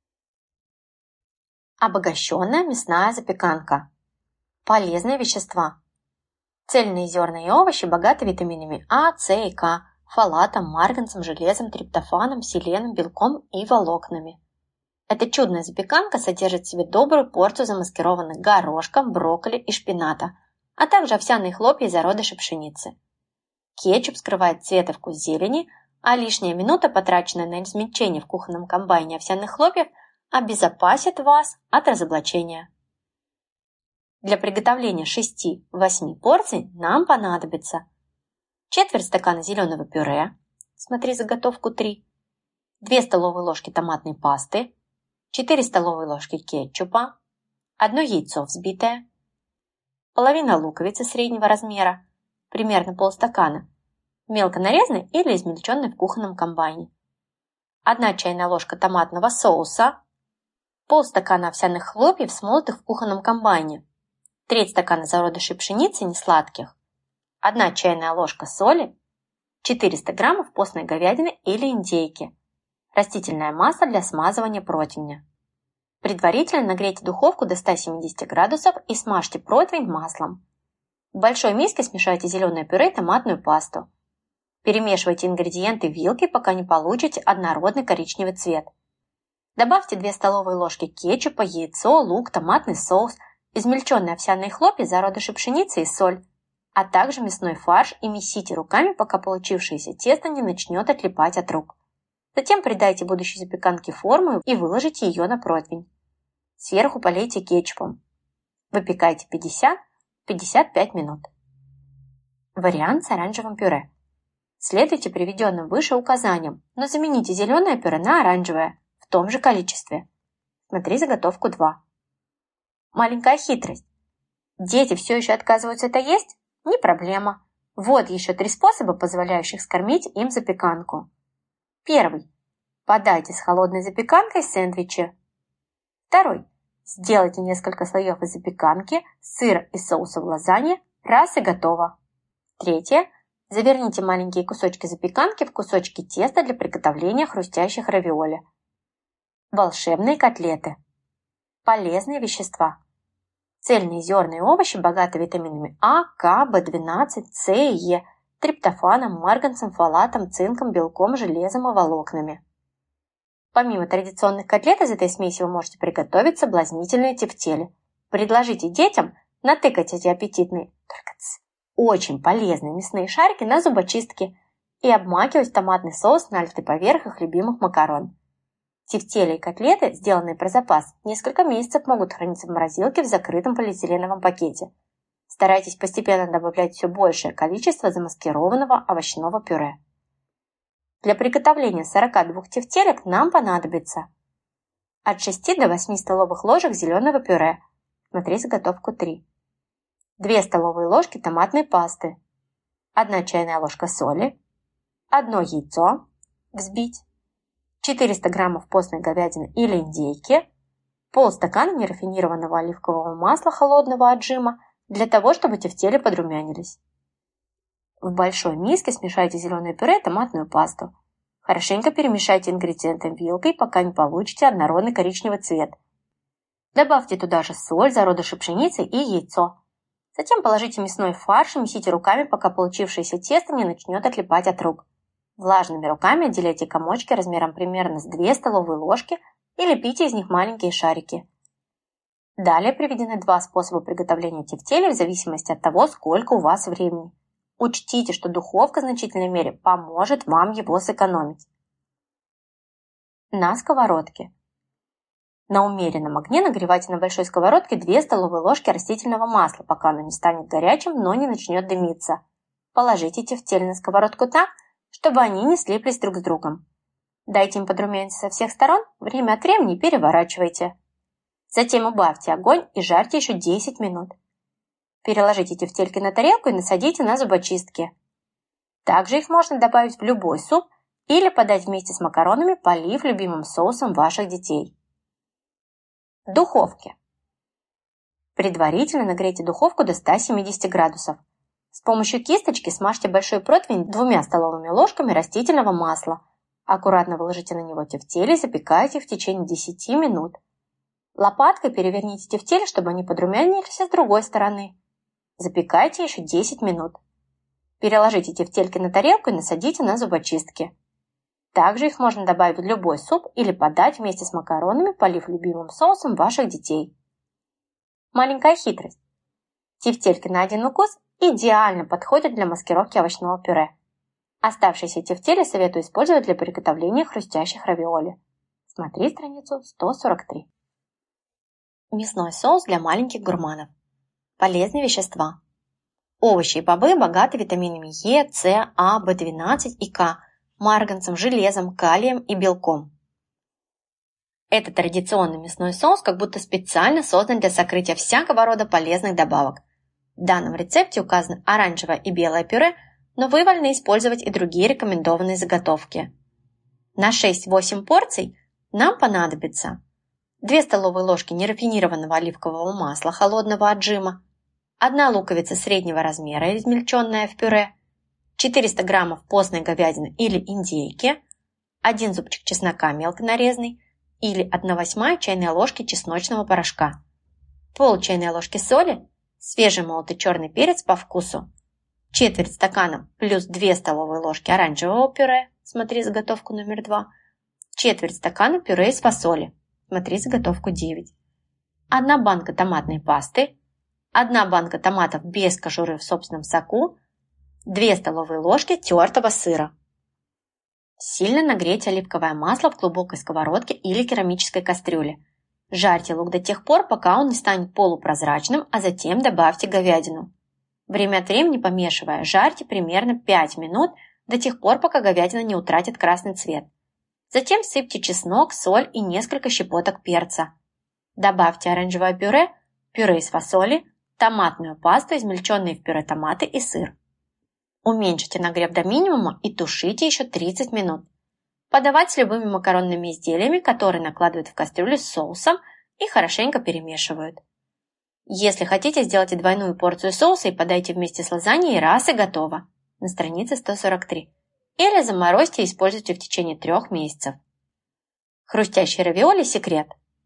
Обогащенная мясная запеканка. Полезные вещества. Цельные зерна и овощи богаты витаминами А, С и К, фолатом, марганцем, железом, триптофаном, селеном, белком и волокнами. Эта чудная запеканка содержит в себе добрую порцию замаскированных горошком, брокколи и шпината, а также овсяные хлопья и зародыши пшеницы. Кетчуп скрывает цвет и вкус зелени, а лишняя минута, потраченная на измельчение в кухонном комбайне овсяных хлопьев, обезопасит вас от разоблачения. Для приготовления шести-восьми порций нам понадобится четверть стакана зеленого пюре, смотри заготовку три, две столовые ложки томатной пасты, четыре столовые ложки кетчупа, одно яйцо взбитое, половина луковицы среднего размера, примерно полстакана, мелко нарезанной или измельченной в кухонном комбайне, одна чайная ложка томатного соуса, полстакана овсяных хлопьев, смолотых в кухонном комбайне, треть стакана зародышей пшеницы несладких, одна чайная ложка соли, четыреста граммов постной говядины или индейки, растительное масло для смазывания противня. Предварительно нагрейте духовку до ста семидесяти градусов и смажьте противень маслом. В большой миске смешайте зеленое пюре и томатную пасту. Перемешивайте ингредиенты вилкой, пока не получите однородный коричневый цвет. Добавьте две столовые ложки кетчупа, яйцо, лук, томатный соус, измельченные овсяные хлопья, зародыши пшеницы и соль, а также мясной фарш и месите руками, пока получившееся тесто не начнет отлипать от рук. Затем придайте будущей запеканке форму и выложите ее на противень. Сверху полейте кетчупом. Выпекайте пятьдесят - пятьдесят пять минут. Вариант с оранжевым пюре. Следуйте приведенным выше указаниям, но замените зеленое пюре на оранжевое в том же количестве. Смотри заготовку два. Маленькая хитрость. Дети все еще отказываются это есть? Не проблема. Вот еще три способа, позволяющих скормить им запеканку. Первый. Подайте с холодной запеканкой сэндвичи. Второй. Сделайте несколько слоев из запеканки, сыра и соуса в лазанье. Раз и готово. Третье. Заверните маленькие кусочки запеканки в кусочки теста для приготовления хрустящих равиоли. Волшебные котлеты. Полезные вещества. Цельные зерна и овощи богаты витаминами А, К, В двенадцать, С и Е, триптофаном, марганцем, фолатом, цинком, белком, железом и волокнами. Помимо традиционных котлет из этой смеси вы можете приготовить соблазнительные тефтели. Предложите детям натыкать эти аппетитные, только очень полезные мясные шарики на зубочистке и обмакивать в томатный соус, налитый поверх их любимых макарон. Тефтели и котлеты, сделанные про запас, несколько месяцев могут храниться в морозилке в закрытом полиэтиленовом пакете. Старайтесь постепенно добавлять все большее количество замаскированного овощного пюре. Для приготовления сорока двух тефтелек нам понадобится от шести до восьми столовых ложек зеленого пюре, смотри заготовку три, две столовые ложки томатной пасты, одна чайная ложка соли, одно яйцо, взбить, четыреста граммов постной говядины или индейки, полстакана нерафинированного оливкового масла холодного отжима для того, чтобы тефтели подрумянились. В большой миске смешайте зеленое пюре и томатную пасту. Хорошенько перемешайте ингредиенты вилкой, пока не получите однородный коричневый цвет. Добавьте туда же соль, зародыши пшеницы и яйцо. Затем положите мясной фарш и месите руками, пока получившееся тесто не начнет отлипать от рук. Влажными руками отделяйте комочки размером примерно с две столовые ложки и лепите из них маленькие шарики. Далее приведены два способа приготовления тефтелей в зависимости от того, сколько у вас времени. Учтите, что духовка в значительной мере поможет вам его сэкономить. На сковородке. На умеренном огне нагревайте на большой сковородке две столовые ложки растительного масла, пока оно не станет горячим, но не начнет дымиться. Положите тефтели на сковородку так, чтобы они не слиплись друг с другом. Дайте им подрумяниться со всех сторон, время от времени переворачивайте. Затем убавьте огонь и жарьте еще десять минут. Переложите тефтельки на тарелку и насадите на зубочистки. Также их можно добавить в любой суп или подать вместе с макаронами, полив любимым соусом ваших детей. В духовке. Предварительно нагрейте духовку до ста семидесяти градусов. С помощью кисточки смажьте большой противень двумя столовыми ложками растительного масла. Аккуратно выложите на него тефтели и запекайте в течение десяти минут. Лопаткой переверните тефтели, чтобы они подрумянились с другой стороны. Запекайте еще десять минут. Переложите тефтельки на тарелку и насадите на зубочистки. Также их можно добавить в любой суп или подать вместе с макаронами, полив любимым соусом ваших детей. Маленькая хитрость. Тефтельки на один укус идеально подходят для маскировки овощного пюре. Оставшиеся тефтели советую использовать для приготовления хрустящих равиоли. Смотри страницу сто сорок три. Мясной соус для маленьких гурманов. Полезные вещества. Овощи и бобы богаты витаминами Е, С, А, В двенадцать и К, марганцем, железом, калием и белком. Этот традиционный мясной соус как будто специально создан для сокрытия всякого рода полезных добавок. В данном рецепте указаны оранжевое и белое пюре, но вы вольны использовать и другие рекомендованные заготовки. На шесть-восемь порций нам понадобится две столовые ложки нерафинированного оливкового масла холодного отжима, одна луковица среднего размера, измельченная в пюре, четыреста граммов постной говядины или индейки, один зубчик чеснока мелко нарезанный или одна восьмая чайной ложки чесночного порошка, пол чайной ложки соли, свежемолотый черный перец по вкусу, четверть стакана плюс две столовые ложки оранжевого пюре, смотри заготовку номер два, четверть стакана пюре из фасоли. Смотри заготовку девять. одна банка томатной пасты. одна банка томатов без кожуры в собственном соку. две столовые ложки тертого сыра. Сильно нагрейте оливковое масло в глубокой сковородке или керамической кастрюле. Жарьте лук до тех пор, пока он не станет полупрозрачным, а затем добавьте говядину. Время от времени помешивая, жарьте примерно пять минут до тех пор, пока говядина не утратит красный цвет. Затем сыпьте чеснок, соль и несколько щепоток перца. Добавьте оранжевое пюре, пюре из фасоли, томатную пасту, измельченные в пюре томаты и сыр. Уменьшите нагрев до минимума и тушите еще тридцать минут. Подавать с любыми макаронными изделиями, которые накладывают в кастрюлю с соусом и хорошенько перемешивают. Если хотите, сделайте двойную порцию соуса и подайте вместе с лазаньей, раз и готово. На странице сто сорок три. Или заморозьте и используйте в течение трех месяцев. Хрустящие равиоли – секрет.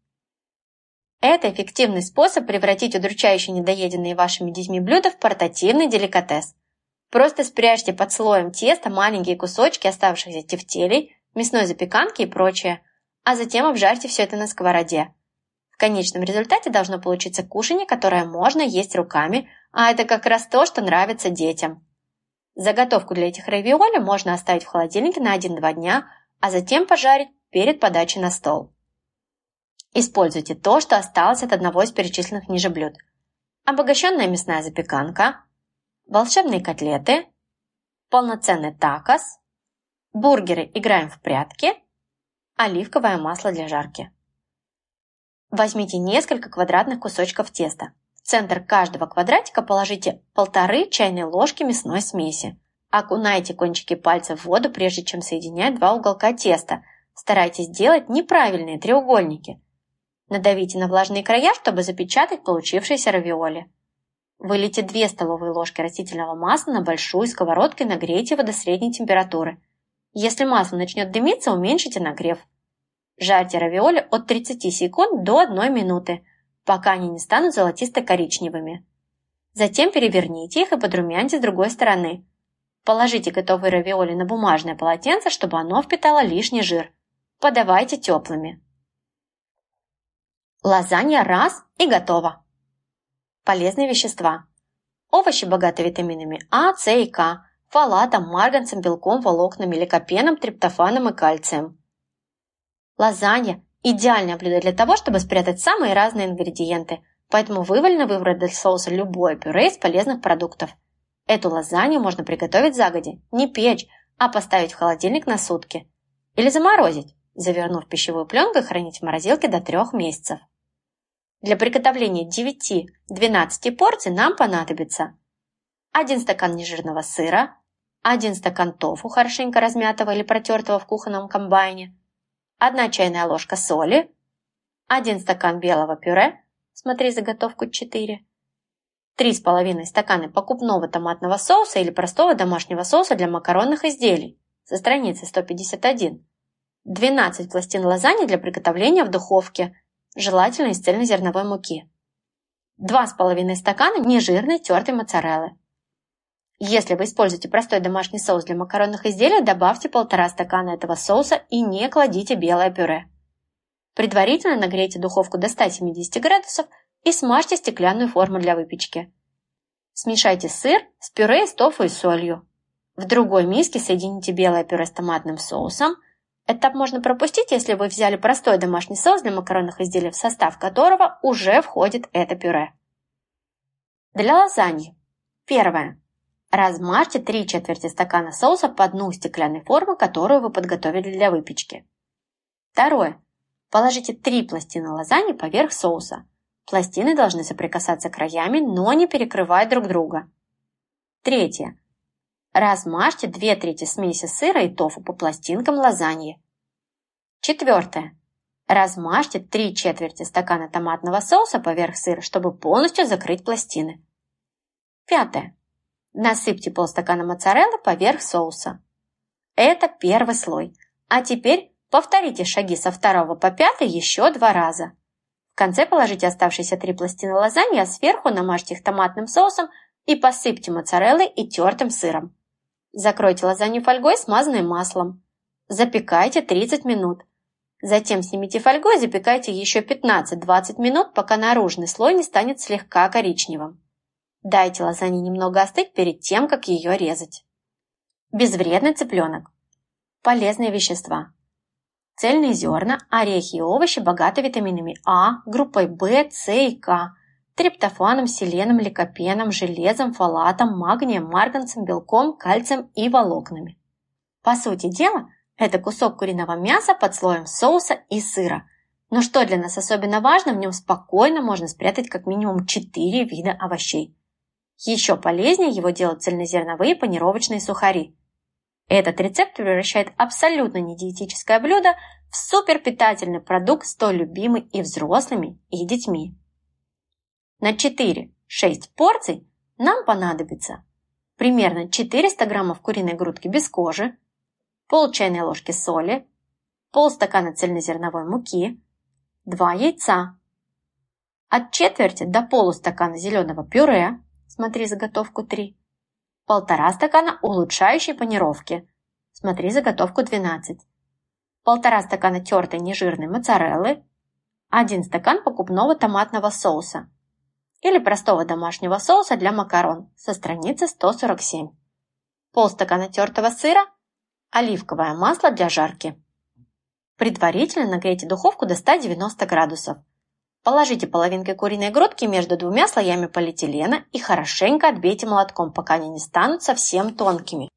Это эффективный способ превратить удручающе недоеденные вашими детьми блюда в портативный деликатес. Просто спрячьте под слоем теста маленькие кусочки оставшихся тефтелей, мясной запеканки и прочее, а затем обжарьте все это на сковороде. В конечном результате должно получиться кушанье, которое можно есть руками, а это как раз то, что нравится детям. Заготовку для этих равиоли можно оставить в холодильнике на один-два дня, а затем пожарить перед подачей на стол. Используйте то, что осталось от одного из перечисленных ниже блюд. Обогащенная мясная запеканка, волшебные котлеты, полноценный такос, бургеры играем в прятки, оливковое масло для жарки. Возьмите несколько квадратных кусочков теста. В центр каждого квадратика положите полторы чайной ложки мясной смеси. Окунайте кончики пальцев в воду, прежде чем соединять два уголка теста. Старайтесь делать неправильные треугольники. Надавите на влажные края, чтобы запечатать получившиеся равиоли. Вылейте две столовые ложки растительного масла на большую сковородку и нагрейте его до средней температуры. Если масло начнет дымиться, уменьшите нагрев. Жарьте равиоли от тридцати секунд до одной минуты, пока они не станут золотисто-коричневыми. Затем переверните их и подрумяните с другой стороны. Положите готовые равиоли на бумажное полотенце, чтобы оно впитало лишний жир. Подавайте теплыми. Лазанья раз и готово. Полезные вещества. Овощи богаты витаминами А, С и К, фолатом, марганцем, белком, волокнами, ликопеном, триптофаном и кальцием. Лазанья – идеальное блюдо для того, чтобы спрятать самые разные ингредиенты, поэтому вы вольны выбрать для соуса любое пюре из полезных продуктов. Эту лазанью можно приготовить загодя, не печь, а поставить в холодильник на сутки. Или заморозить, завернув пищевую пленку и хранить в морозилке до трех месяцев. Для приготовления девяти-двенадцати порций нам понадобится один стакан нежирного сыра, один стакан тофу, хорошенько размятого или протертого в кухонном комбайне, одна чайная ложка соли, один стакан белого пюре, смотри заготовку четыре, три с половиной стакана покупного томатного соуса или простого домашнего соуса для макаронных изделий со страницы сто пятьдесят один, двенадцать пластин лазаньи для приготовления в духовке, желательно из цельнозерновой муки, два с половиной стакана нежирной тертой моцареллы. Если вы используете простой домашний соус для макаронных изделий, добавьте полтора стакана этого соуса и не кладите белое пюре. Предварительно нагрейте духовку до ста семидесяти градусов и смажьте стеклянную форму для выпечки. Смешайте сыр с пюре из тофу и солью. В другой миске соедините белое пюре с томатным соусом. Этап можно пропустить, если вы взяли простой домашний соус для макаронных изделий, в состав которого уже входит это пюре. Для лазаньи. Первое. Размажьте три четверти стакана соуса по дну стеклянной формы, которую вы подготовили для выпечки. Второе. Положите три пластины лазаньи поверх соуса. Пластины должны соприкасаться краями, но не перекрывать друг друга. Третье. Размажьте две трети смеси сыра и тофу по пластинкам лазаньи. Четвертое. Размажьте три четверти стакана томатного соуса поверх сыра, чтобы полностью закрыть пластины. Пятое. Насыпьте полстакана моцареллы поверх соуса. Это первый слой. А теперь повторите шаги со второго по пятый еще два раза. В конце положите оставшиеся три пластины лазаньи, а сверху намажьте их томатным соусом и посыпьте моцареллой и тертым сыром. Закройте лазанью фольгой, смазанной маслом. Запекайте тридцать минут. Затем снимите фольгу и запекайте еще пятнадцать-двадцать минут, пока наружный слой не станет слегка коричневым. Дайте лазанье немного остыть перед тем, как ее резать. Безвредный цыпленок. Полезные вещества. Цельные зерна, орехи и овощи богаты витаминами А, группой В, С и К, триптофаном, селеном, ликопеном, железом, фолатом, магнием, марганцем, белком, кальцием и волокнами. По сути дела, это кусок куриного мяса под слоем соуса и сыра. Но что для нас особенно важно, в нем спокойно можно спрятать как минимум четыре вида овощей. Еще полезнее его делать цельнозерновые панировочные сухари. Этот рецепт превращает абсолютно недиетическое блюдо в суперпитательный продукт, столь любимый и взрослыми, и детьми. На четыре-шесть порций нам понадобится примерно четыреста граммов куриной грудки без кожи, пол чайной ложки соли, полстакана цельнозерновой муки, два яйца, от четверти до полустакана зеленого пюре, смотри заготовку три, полтора стакана улучшающей панировки, смотри заготовку двенадцать, полтора стакана тертой нежирной моцареллы, один стакан покупного томатного соуса или простого домашнего соуса для макарон со страницы сто сорок семь, полстакана тертого сыра, оливковое масло для жарки. Предварительно нагрейте духовку до ста девяноста градусов. Положите половинкой куриной грудки между двумя слоями полиэтилена и хорошенько отбейте молотком, пока они не станут совсем тонкими.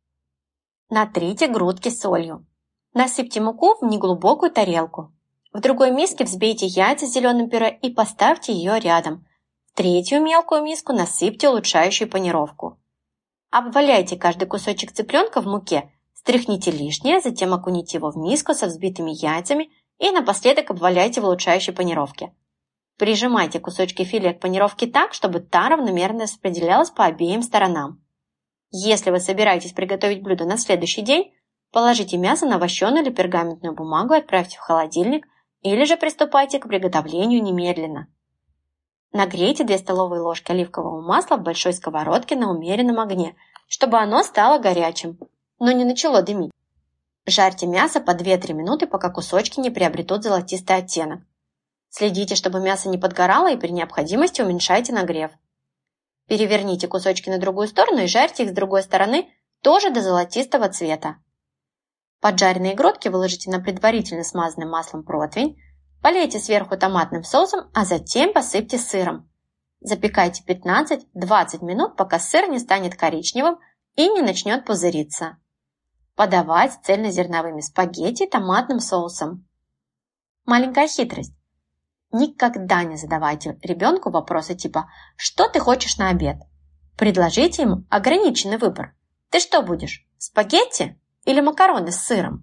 Натрите грудки солью. Насыпьте муку в неглубокую тарелку. В другой миске взбейте яйца с зеленым пюре и поставьте ее рядом. В третью мелкую миску насыпьте улучшающую панировку. Обваляйте каждый кусочек цыпленка в муке, стряхните лишнее, затем окуните его в миску со взбитыми яйцами и напоследок обваляйте в улучшающей панировке. Прижимайте кусочки филе к панировке так, чтобы та равномерно распределялась по обеим сторонам. Если вы собираетесь приготовить блюдо на следующий день, положите мясо на вощеную или пергаментную бумагу и отправьте в холодильник, или же приступайте к приготовлению немедленно. Нагрейте две столовые ложки оливкового масла в большой сковородке на умеренном огне, чтобы оно стало горячим, но не начало дымить. Жарьте мясо по две-три минуты, пока кусочки не приобретут золотистый оттенок. Следите, чтобы мясо не подгорало, и при необходимости уменьшайте нагрев. Переверните кусочки на другую сторону и жарьте их с другой стороны тоже до золотистого цвета. Поджаренные грудки выложите на предварительно смазанный маслом противень, полейте сверху томатным соусом, а затем посыпьте сыром. Запекайте пятнадцать-двадцать минут, пока сыр не станет коричневым и не начнет пузыриться. Подавать с цельнозерновыми спагетти и томатным соусом. Маленькая хитрость. Никогда не задавайте ребенку вопросы типа «Что ты хочешь на обед?». Предложите ему ограниченный выбор. Ты что будешь, спагетти или макароны с сыром?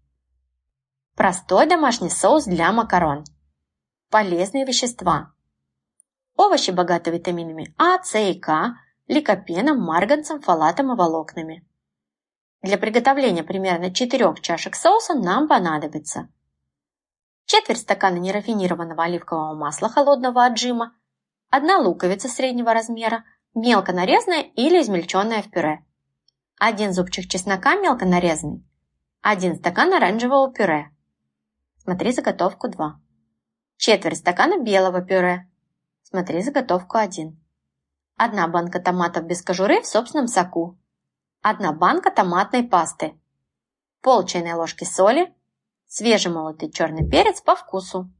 Простой домашний соус для макарон. Полезные вещества. Овощи богаты витаминами А, С и К, ликопеном, марганцем, фолатом и волокнами. Для приготовления примерно четырёх чашек соуса нам понадобится четверть стакана нерафинированного оливкового масла холодного отжима, одна луковица среднего размера, мелко нарезанная или измельченная в пюре, один зубчик чеснока мелко нарезанный, один стакан оранжевого пюре, смотри заготовку два, четверть стакана белого пюре, смотри заготовку один, одна банка томатов без кожуры в собственном соку, одна банка томатной пасты, пол чайной ложки соли, свежемолотый черный перец по вкусу.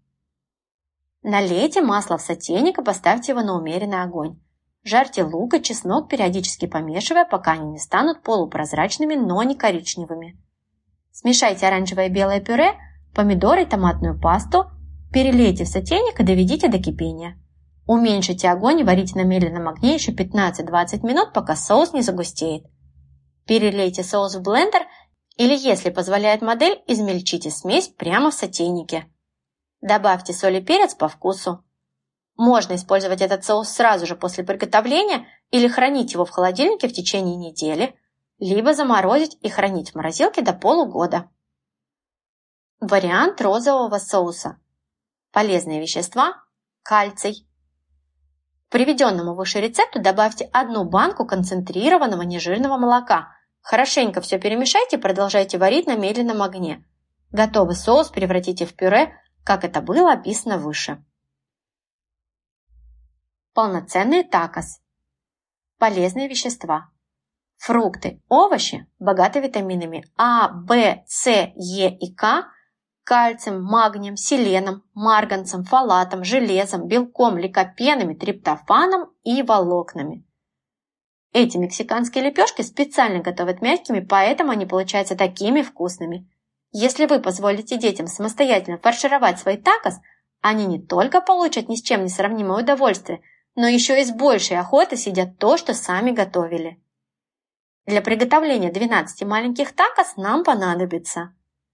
Налейте масло в сотейник и поставьте его на умеренный огонь. Жарьте лук и чеснок, периодически помешивая, пока они не станут полупрозрачными, но не коричневыми. Смешайте оранжевое и белое пюре, помидоры и томатную пасту, перелейте в сотейник и доведите до кипения. Уменьшите огонь и варите на медленном огне еще пятнадцать-двадцать минут, пока соус не загустеет. Перелейте соус в блендер или, если позволяет модель, измельчите смесь прямо в сотейнике. Добавьте соль и перец по вкусу. Можно использовать этот соус сразу же после приготовления или хранить его в холодильнике в течение недели, либо заморозить и хранить в морозилке до полугода. Вариант розового соуса. Полезные вещества. Кальций. К приведенному выше рецепту добавьте одну банку концентрированного нежирного молока. Хорошенько все перемешайте и продолжайте варить на медленном огне. Готовый соус превратите в пюре, как это было описано выше. Полноценный такос. Полезные вещества. Фрукты, овощи, богаты витаминами А, В, С, Е и К, кальцием, магнием, селеном, марганцем, фолатом, железом, белком, ликопенами, триптофаном и волокнами. Эти мексиканские лепешки специально готовят мягкими, поэтому они получаются такими вкусными. Если вы позволите детям самостоятельно фаршировать свой такос, они не только получат ни с чем не сравнимое удовольствие, но еще и с большей охотой съедят то, что сами готовили. Для приготовления двенадцати маленьких такос нам понадобится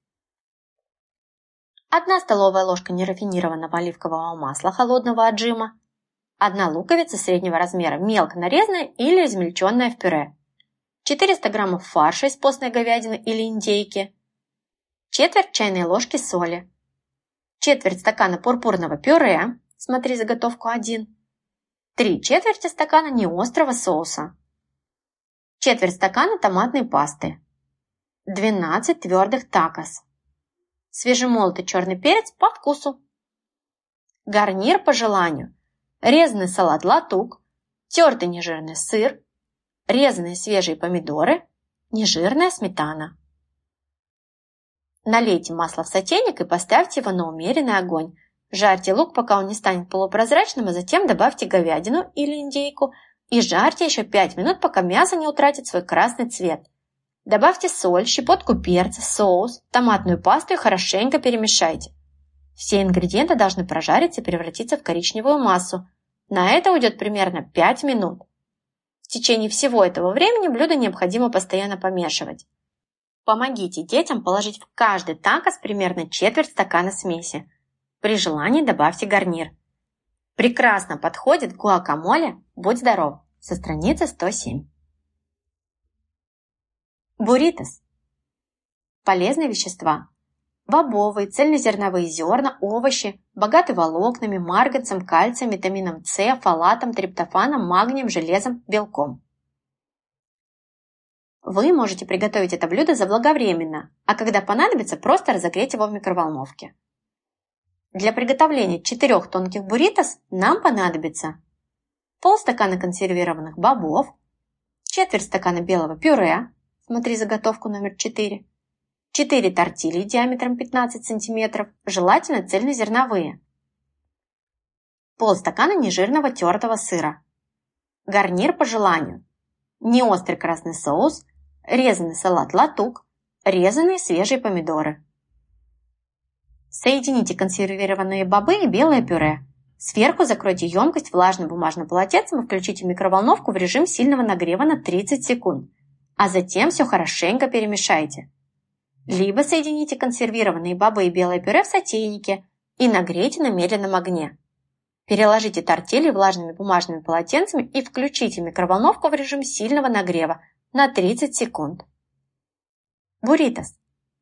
одна столовая ложка нерафинированного оливкового масла холодного отжима, одна луковица среднего размера, мелко нарезанная или измельченная в пюре, четыреста граммов фарша из постной говядины или индейки, четверть чайной ложки соли, четверть стакана пурпурного пюре, смотри заготовку один, три четверти стакана неострого соуса, четверть стакана томатной пасты, двенадцать твердых такос, свежемолотый черный перец по вкусу, гарнир по желанию, резанный салат латук, тертый нежирный сыр, резанные свежие помидоры, нежирная сметана. Налейте масло в сотейник и поставьте его на умеренный огонь. Жарьте лук, пока он не станет полупрозрачным, а затем добавьте говядину или индейку и жарьте еще пять минут, пока мясо не утратит свой красный цвет. Добавьте соль, щепотку перца, соус, томатную пасту и хорошенько перемешайте. Все ингредиенты должны прожариться и превратиться в коричневую массу. На это уйдет примерно пять минут. В течение всего этого времени блюдо необходимо постоянно помешивать. Помогите детям положить в каждый такос примерно четверть стакана смеси. При желании добавьте гарнир. Прекрасно подходит гуакамоле «Будь здоров» со страницы сто семь. Бурритос. Полезные вещества. Бобовые, цельнозерновые зерна, овощи, богаты волокнами, марганцем, кальцием, витамином С, фолатом, триптофаном, магнием, железом, белком. Вы можете приготовить это блюдо заблаговременно, а когда понадобится, просто разогреть его в микроволновке. Для приготовления четырех тонких бурритос нам понадобится полстакана консервированных бобов, четверть стакана белого пюре, смотри заготовку номер четыре, четыре тортильи диаметром пятнадцать сантиметров, желательно цельнозерновые, полстакана нежирного тертого сыра, гарнир по желанию, неострый красный соус, резанный салат латук, резанные свежие помидоры. Соедините консервированные бобы и белое пюре. Сверху закройте емкость влажным бумажным полотенцем и включите в микроволновку в режим сильного нагрева на тридцать секунд, а затем все хорошенько перемешайте. Либо соедините консервированные бобы и белое пюре в сотейнике и нагрейте на медленном огне. Переложите тортильи влажными бумажными полотенцами и включите микроволновку в режим сильного нагрева на тридцать секунд. Бурритос.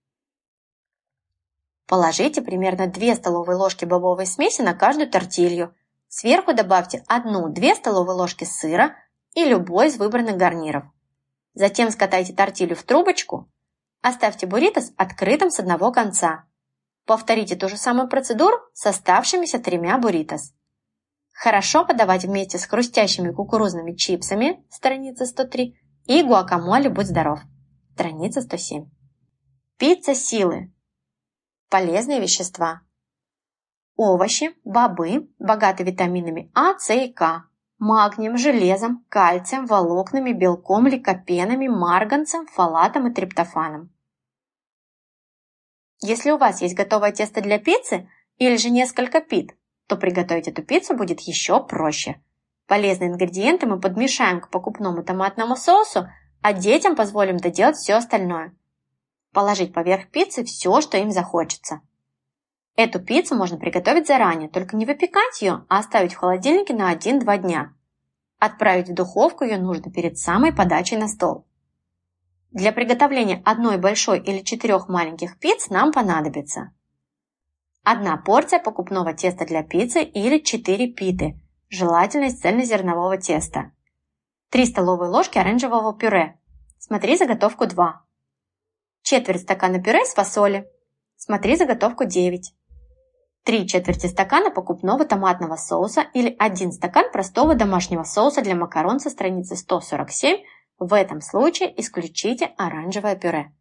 Положите примерно две столовые ложки бобовой смеси на каждую тортилью. Сверху добавьте одну-две столовые ложки сыра и любой из выбранных гарниров. Затем скатайте тортилью в трубочку. Оставьте бурритос открытым с одного конца. Повторите ту же самую процедуру с оставшимися тремя бурритос. Хорошо подавать вместе с хрустящими кукурузными чипсами, страница сто три, и гуакамоле «Будь здоров», страница сто семь. Пицца силы. Полезные вещества. Овощи, бобы, богаты витаминами А, С и К, магнием, железом, кальцием, волокнами, белком, ликопенами, марганцем, фолатом и триптофаном. Если у вас есть готовое тесто для пиццы или же несколько пит, то приготовить эту пиццу будет еще проще. Полезные ингредиенты мы подмешаем к покупному томатному соусу, а детям позволим доделать все остальное. Положить поверх пиццы все, что им захочется. Эту пиццу можно приготовить заранее, только не выпекать ее, а оставить в холодильнике на один-два дня. Отправить в духовку ее нужно перед самой подачей на стол. Для приготовления одной большой или четырех маленьких пицц нам понадобится одна порция покупного теста для пиццы или четыре питы, желательно из цельнозернового теста, три столовые ложки оранжевого пюре, смотри заготовку два, четверть стакана пюре с фасоли, Смотри заготовку девять. три четверти стакана покупного томатного соуса или один стакан простого домашнего соуса для макарон со страницы сто сорок семь. В этом случае исключите оранжевое пюре.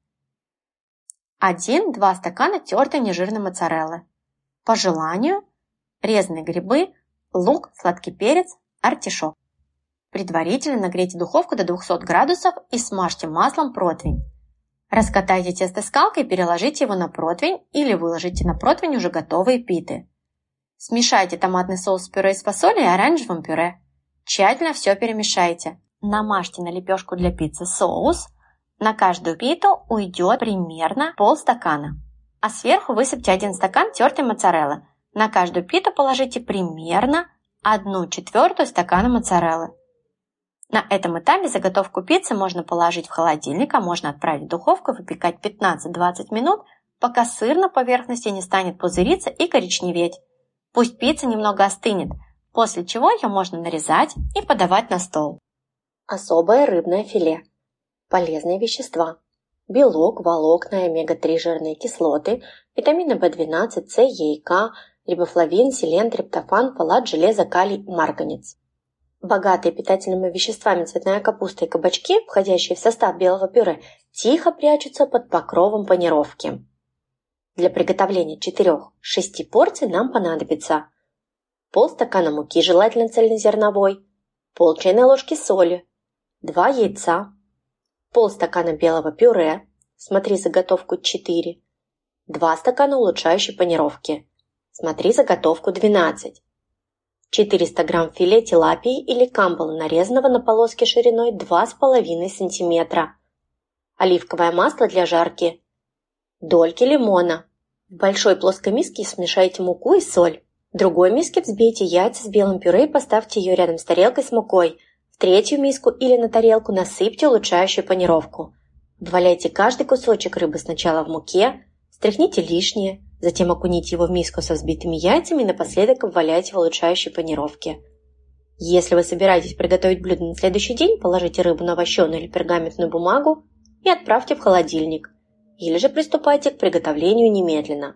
один-два стакана тертой нежирной моцареллы. По желанию резаные грибы, лук, сладкий перец, артишок. Предварительно нагрейте духовку до двухсот градусов и смажьте маслом противень. Раскатайте тесто скалкой и переложите его на противень или выложите на противень уже готовые питы. Смешайте томатный соус с пюре из фасоли и оранжевым пюре. Тщательно все перемешайте. Намажьте на лепешку для пиццы соус. На каждую питу уйдет примерно полстакана. А сверху высыпьте один стакан тертой моцареллы. На каждую питу положите примерно одну четвертую стакана моцареллы. На этом этапе заготовку пиццы можно положить в холодильник, а можно отправить в духовку выпекать пятнадцать-двадцать минут, пока сыр на поверхности не станет пузыриться и коричневеть. Пусть пицца немного остынет, после чего ее можно нарезать и подавать на стол. Особое рыбное филе. Полезные вещества. Белок, волокна, омега три жирные кислоты, витамины В двенадцать, С, Е и К, рибофлавин, селен, триптофан, фолат, железо, калий, марганец. Богатые питательными веществами цветная капуста и кабачки, входящие в состав белого пюре, тихо прячутся под покровом панировки. Для приготовления четырёх-шести порций нам понадобится полстакана муки, желательно цельнозерновой, пол чайной ложки соли, два яйца, полстакана белого пюре, смотри заготовку четыре, два стакана улучшающей панировки, смотри заготовку двенадцать. четыреста грамм филе тилапии или камбала, нарезанного на полоски шириной два с половиной сантиметра. Оливковое масло для жарки. Дольки лимона. В большой плоской миске смешайте муку и соль. В другой миске взбейте яйца с белым пюре и поставьте ее рядом с тарелкой с мукой. В третью миску или на тарелку насыпьте улучшающую панировку. Обваляйте каждый кусочек рыбы сначала в муке, стряхните лишнее, затем окуните его в миску со взбитыми яйцами и напоследок обваляйте в улучшающей панировке. Если вы собираетесь приготовить блюдо на следующий день, положите рыбу на вощеную или пергаментную бумагу и отправьте в холодильник, или же приступайте к приготовлению немедленно.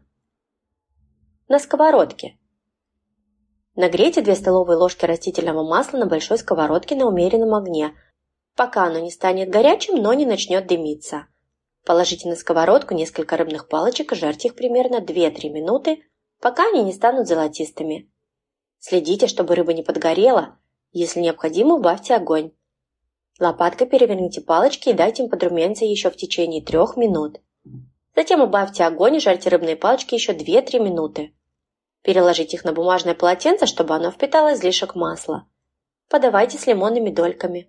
На сковородке. Нагрейте две столовые ложки растительного масла на большой сковородке на умеренном огне, пока оно не станет горячим, но не начнет дымиться. Положите на сковородку несколько рыбных палочек и жарьте их примерно две-три минуты, пока они не станут золотистыми. Следите, чтобы рыба не подгорела. Если необходимо, убавьте огонь. Лопаткой переверните палочки и дайте им подрумяниться еще в течение трех минут. Затем убавьте огонь и жарьте рыбные палочки еще две-три минуты. Переложите их на бумажное полотенце, чтобы оно впитало излишек масла. Подавайте с лимонными дольками.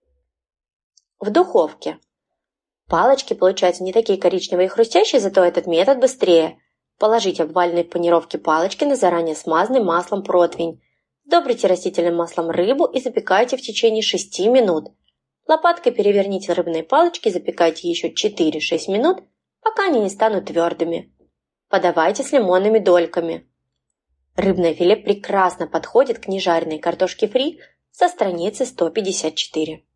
В духовке. Палочки получаются не такие коричневые и хрустящие, зато этот метод быстрее. Положите обваленные в панировке палочки на заранее смазанный маслом противень. Сдобрите растительным маслом рыбу и запекайте в течение шести минут. Лопаткой переверните рыбные палочки и запекайте еще четыре-шесть минут, пока они не станут твердыми. Подавайте с лимонными дольками. Рыбное филе прекрасно подходит к нежаренной картошке фри со страницы сто пятьдесят четыре.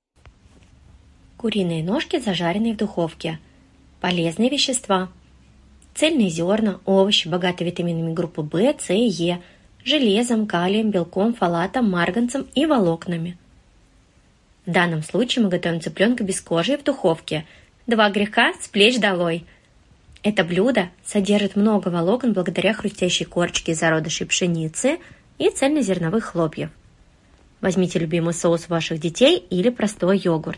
Куриные ножки, зажаренные в духовке. Полезные вещества. Цельные зерна, овощи, богатые витаминами группы В, С и Е, железом, калием, белком, фолатом, марганцем и волокнами. В данном случае мы готовим цыпленка без кожи в духовке. Два греха с плеч долой. Это блюдо содержит много волокон благодаря хрустящей корочке из зародышей пшеницы и цельнозерновых хлопьев. Возьмите любимый соус ваших детей или простой йогурт.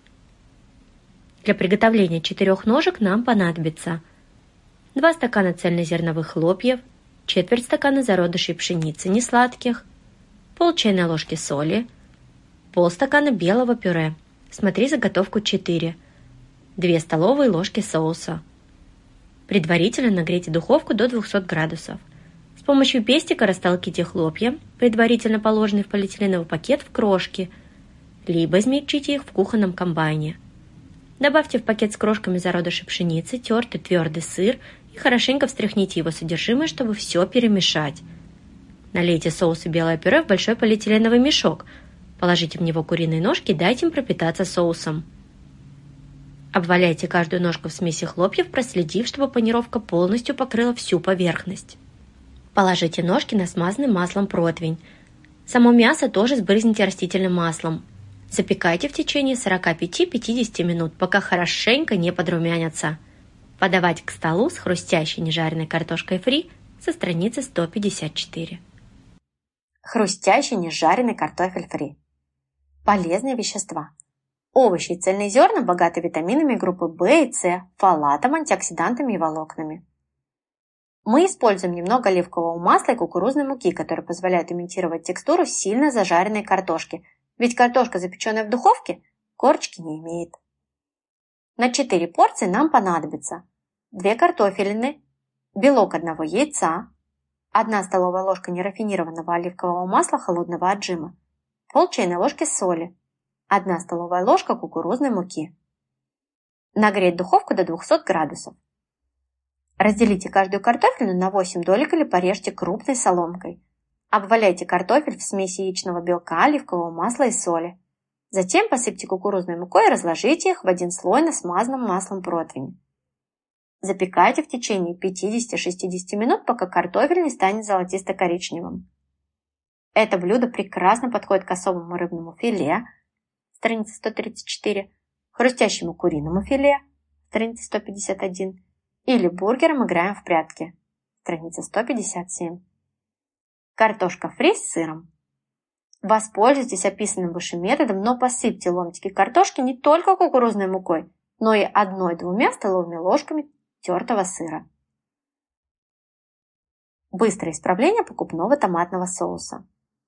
Для приготовления четырех ножек нам понадобится два стакана цельнозерновых хлопьев, четверть стакана зародышей пшеницы несладких, пол чайной ложки соли, полстакана белого пюре, смотри заготовку четыре, две столовые ложки соуса. Предварительно нагрейте духовку до двухсот градусов. С помощью пестика растолките хлопья, предварительно положенные в полиэтиленовый пакет, в крошки, либо измельчите их в кухонном комбайне. Добавьте в пакет с крошками зародышей пшеницы тертый твердый сыр и хорошенько встряхните его содержимое, чтобы все перемешать. Налейте соус и белое пюре в большой полиэтиленовый мешок. Положите в него куриные ножки и дайте им пропитаться соусом. Обваляйте каждую ножку в смеси хлопьев, проследив, чтобы панировка полностью покрыла всю поверхность. Положите ножки на смазанный маслом противень. Само мясо тоже сбрызните растительным маслом. Запекайте в течение сорок пять - пятьдесят минут, пока хорошенько не подрумянятся. Подавать к столу с хрустящей нежаренной картошкой фри со страницы сто пятьдесят четыре. Хрустящий нежаренный картофель фри. Полезные вещества. Овощи и цельные зерна богаты витаминами группы В и С, фолатом, антиоксидантами и волокнами. Мы используем немного оливкового масла и кукурузной муки, которые позволяют имитировать текстуру сильно зажаренной картошки, ведь картошка, запеченная в духовке, корочки не имеет. На четыре порции нам понадобится две картофелины, белок одного яйца, одна столовая ложка нерафинированного оливкового масла холодного отжима, пол чайной ложки соли, одна столовая ложка кукурузной муки. Нагреть духовку до двухсот градусов. Разделите каждую картофелину на восемь долек или порежьте крупной соломкой. Обваляйте картофель в смеси яичного белка, оливкового масла и соли. Затем посыпьте кукурузной мукой и разложите их в один слой на смазанном маслом противне. Запекайте в течение пятидесяти-шестидесяти минут, пока картофель не станет золотисто-коричневым. Это блюдо прекрасно подходит к особому рыбному филе, страница сто тридцать четыре, хрустящему куриному филе, страница сто пятьдесят один, или бургером играем в прятки, страница сто пятьдесят семь. Картошка фри с сыром. Воспользуйтесь описанным выше методом, но посыпьте ломтики картошки не только кукурузной мукой, но и одной-двумя столовыми ложками тертого сыра. Быстрое исправление покупного томатного соуса.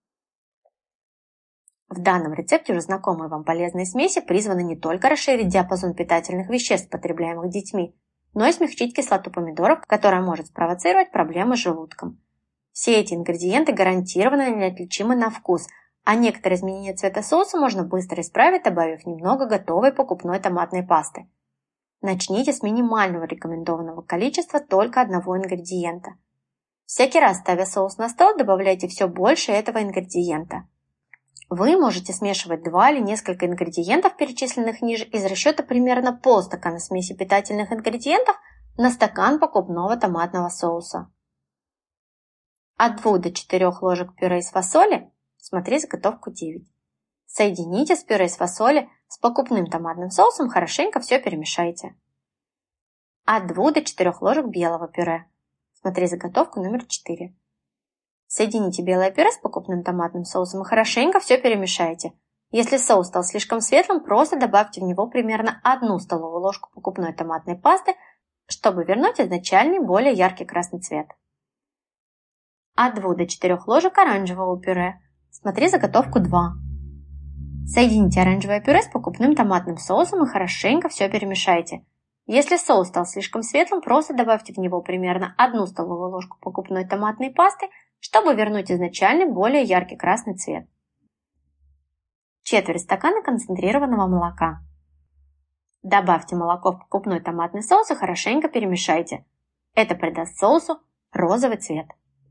В данном рецепте уже знакомые вам полезные смеси призваны не только расширить диапазон питательных веществ, потребляемых детьми, но и смягчить кислоту помидоров, которая может спровоцировать проблемы с желудком. Все эти ингредиенты гарантированно неотличимы на вкус, а некоторые изменения цвета соуса можно быстро исправить, добавив немного готовой покупной томатной пасты. Начните с минимального рекомендованного количества только одного ингредиента. Всякий раз, ставя соус на стол, добавляйте все больше этого ингредиента. Вы можете смешивать два или несколько ингредиентов, перечисленных ниже, из расчета примерно полстакана смеси питательных ингредиентов на стакан покупного томатного соуса. От двух до четырёх ложек пюре из фасоли, смотри заготовку девять. Соедините с пюре из фасоли с покупным томатным соусом, хорошенько все перемешайте. От двух до четырёх ложек белого пюре, смотри заготовку номер четыре. Соедините белое пюре с покупным томатным соусом и хорошенько все перемешайте. Если соус стал слишком светлым, просто добавьте в него примерно одну столовую ложку покупной томатной пасты, чтобы вернуть изначальный более яркий красный цвет. От двух до четырёх ложек оранжевого пюре, смотри заготовку два. Соедините оранжевое пюре с покупным томатным соусом и хорошенько все перемешайте. Если соус стал слишком светлым, просто добавьте в него примерно одну столовую ложку покупной томатной пасты, чтобы вернуть изначальный более яркий красный цвет. Четверть стакана концентрированного молока. Добавьте молоко в покупной томатный соус и хорошенько перемешайте. Это придаст соусу розовый цвет.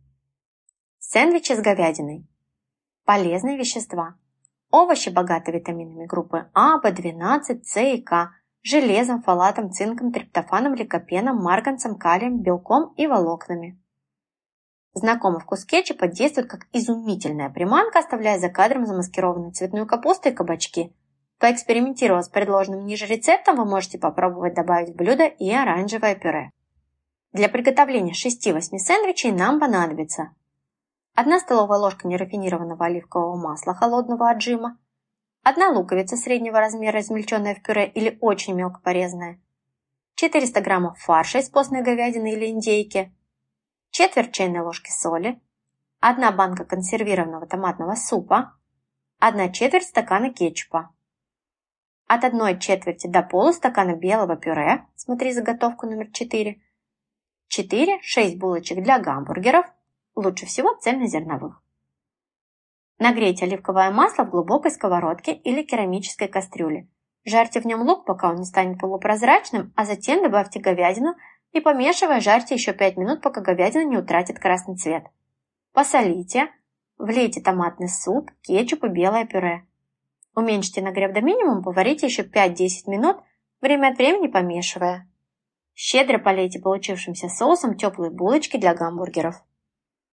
Сэндвичи с говядиной. Полезные вещества. Овощи богаты витаминами группы А, В двенадцать, С и К, железом, фолатом, цинком, триптофаном, ликопеном, марганцем, калием, белком и волокнами. Знакомый вкус кетчупа действует как изумительная приманка, оставляя за кадром замаскированную цветную капусту и кабачки. Поэкспериментировав с предложенным ниже рецептом, вы можете попробовать добавить в блюдо и оранжевое пюре. Для приготовления шести-восьми сэндвичей нам понадобится одна столовая ложка нерафинированного оливкового масла холодного отжима, одна луковица среднего размера, измельченная в пюре или очень мелко порезанная, четыреста граммов фарша из постной говядины или индейки, четверть чайной ложки соли, одна банка консервированного томатного супа, одна четверть стакана кетчупа, от одной четверти до полустакана белого пюре, смотри заготовку номер четыре, четыре-шесть булочек для гамбургеров, лучше всего цельнозерновых. Нагрейте оливковое масло в глубокой сковородке или керамической кастрюле. Жарьте в нем лук, пока он не станет полупрозрачным, а затем добавьте говядину и, помешивая, жарьте еще пять минут, пока говядина не утратит красный цвет. Посолите, влейте томатный суп, кетчуп и белое пюре. Уменьшите нагрев до минимума, поварите еще пять-десять минут, время от времени помешивая. Щедро полейте получившимся соусом теплые булочки для гамбургеров.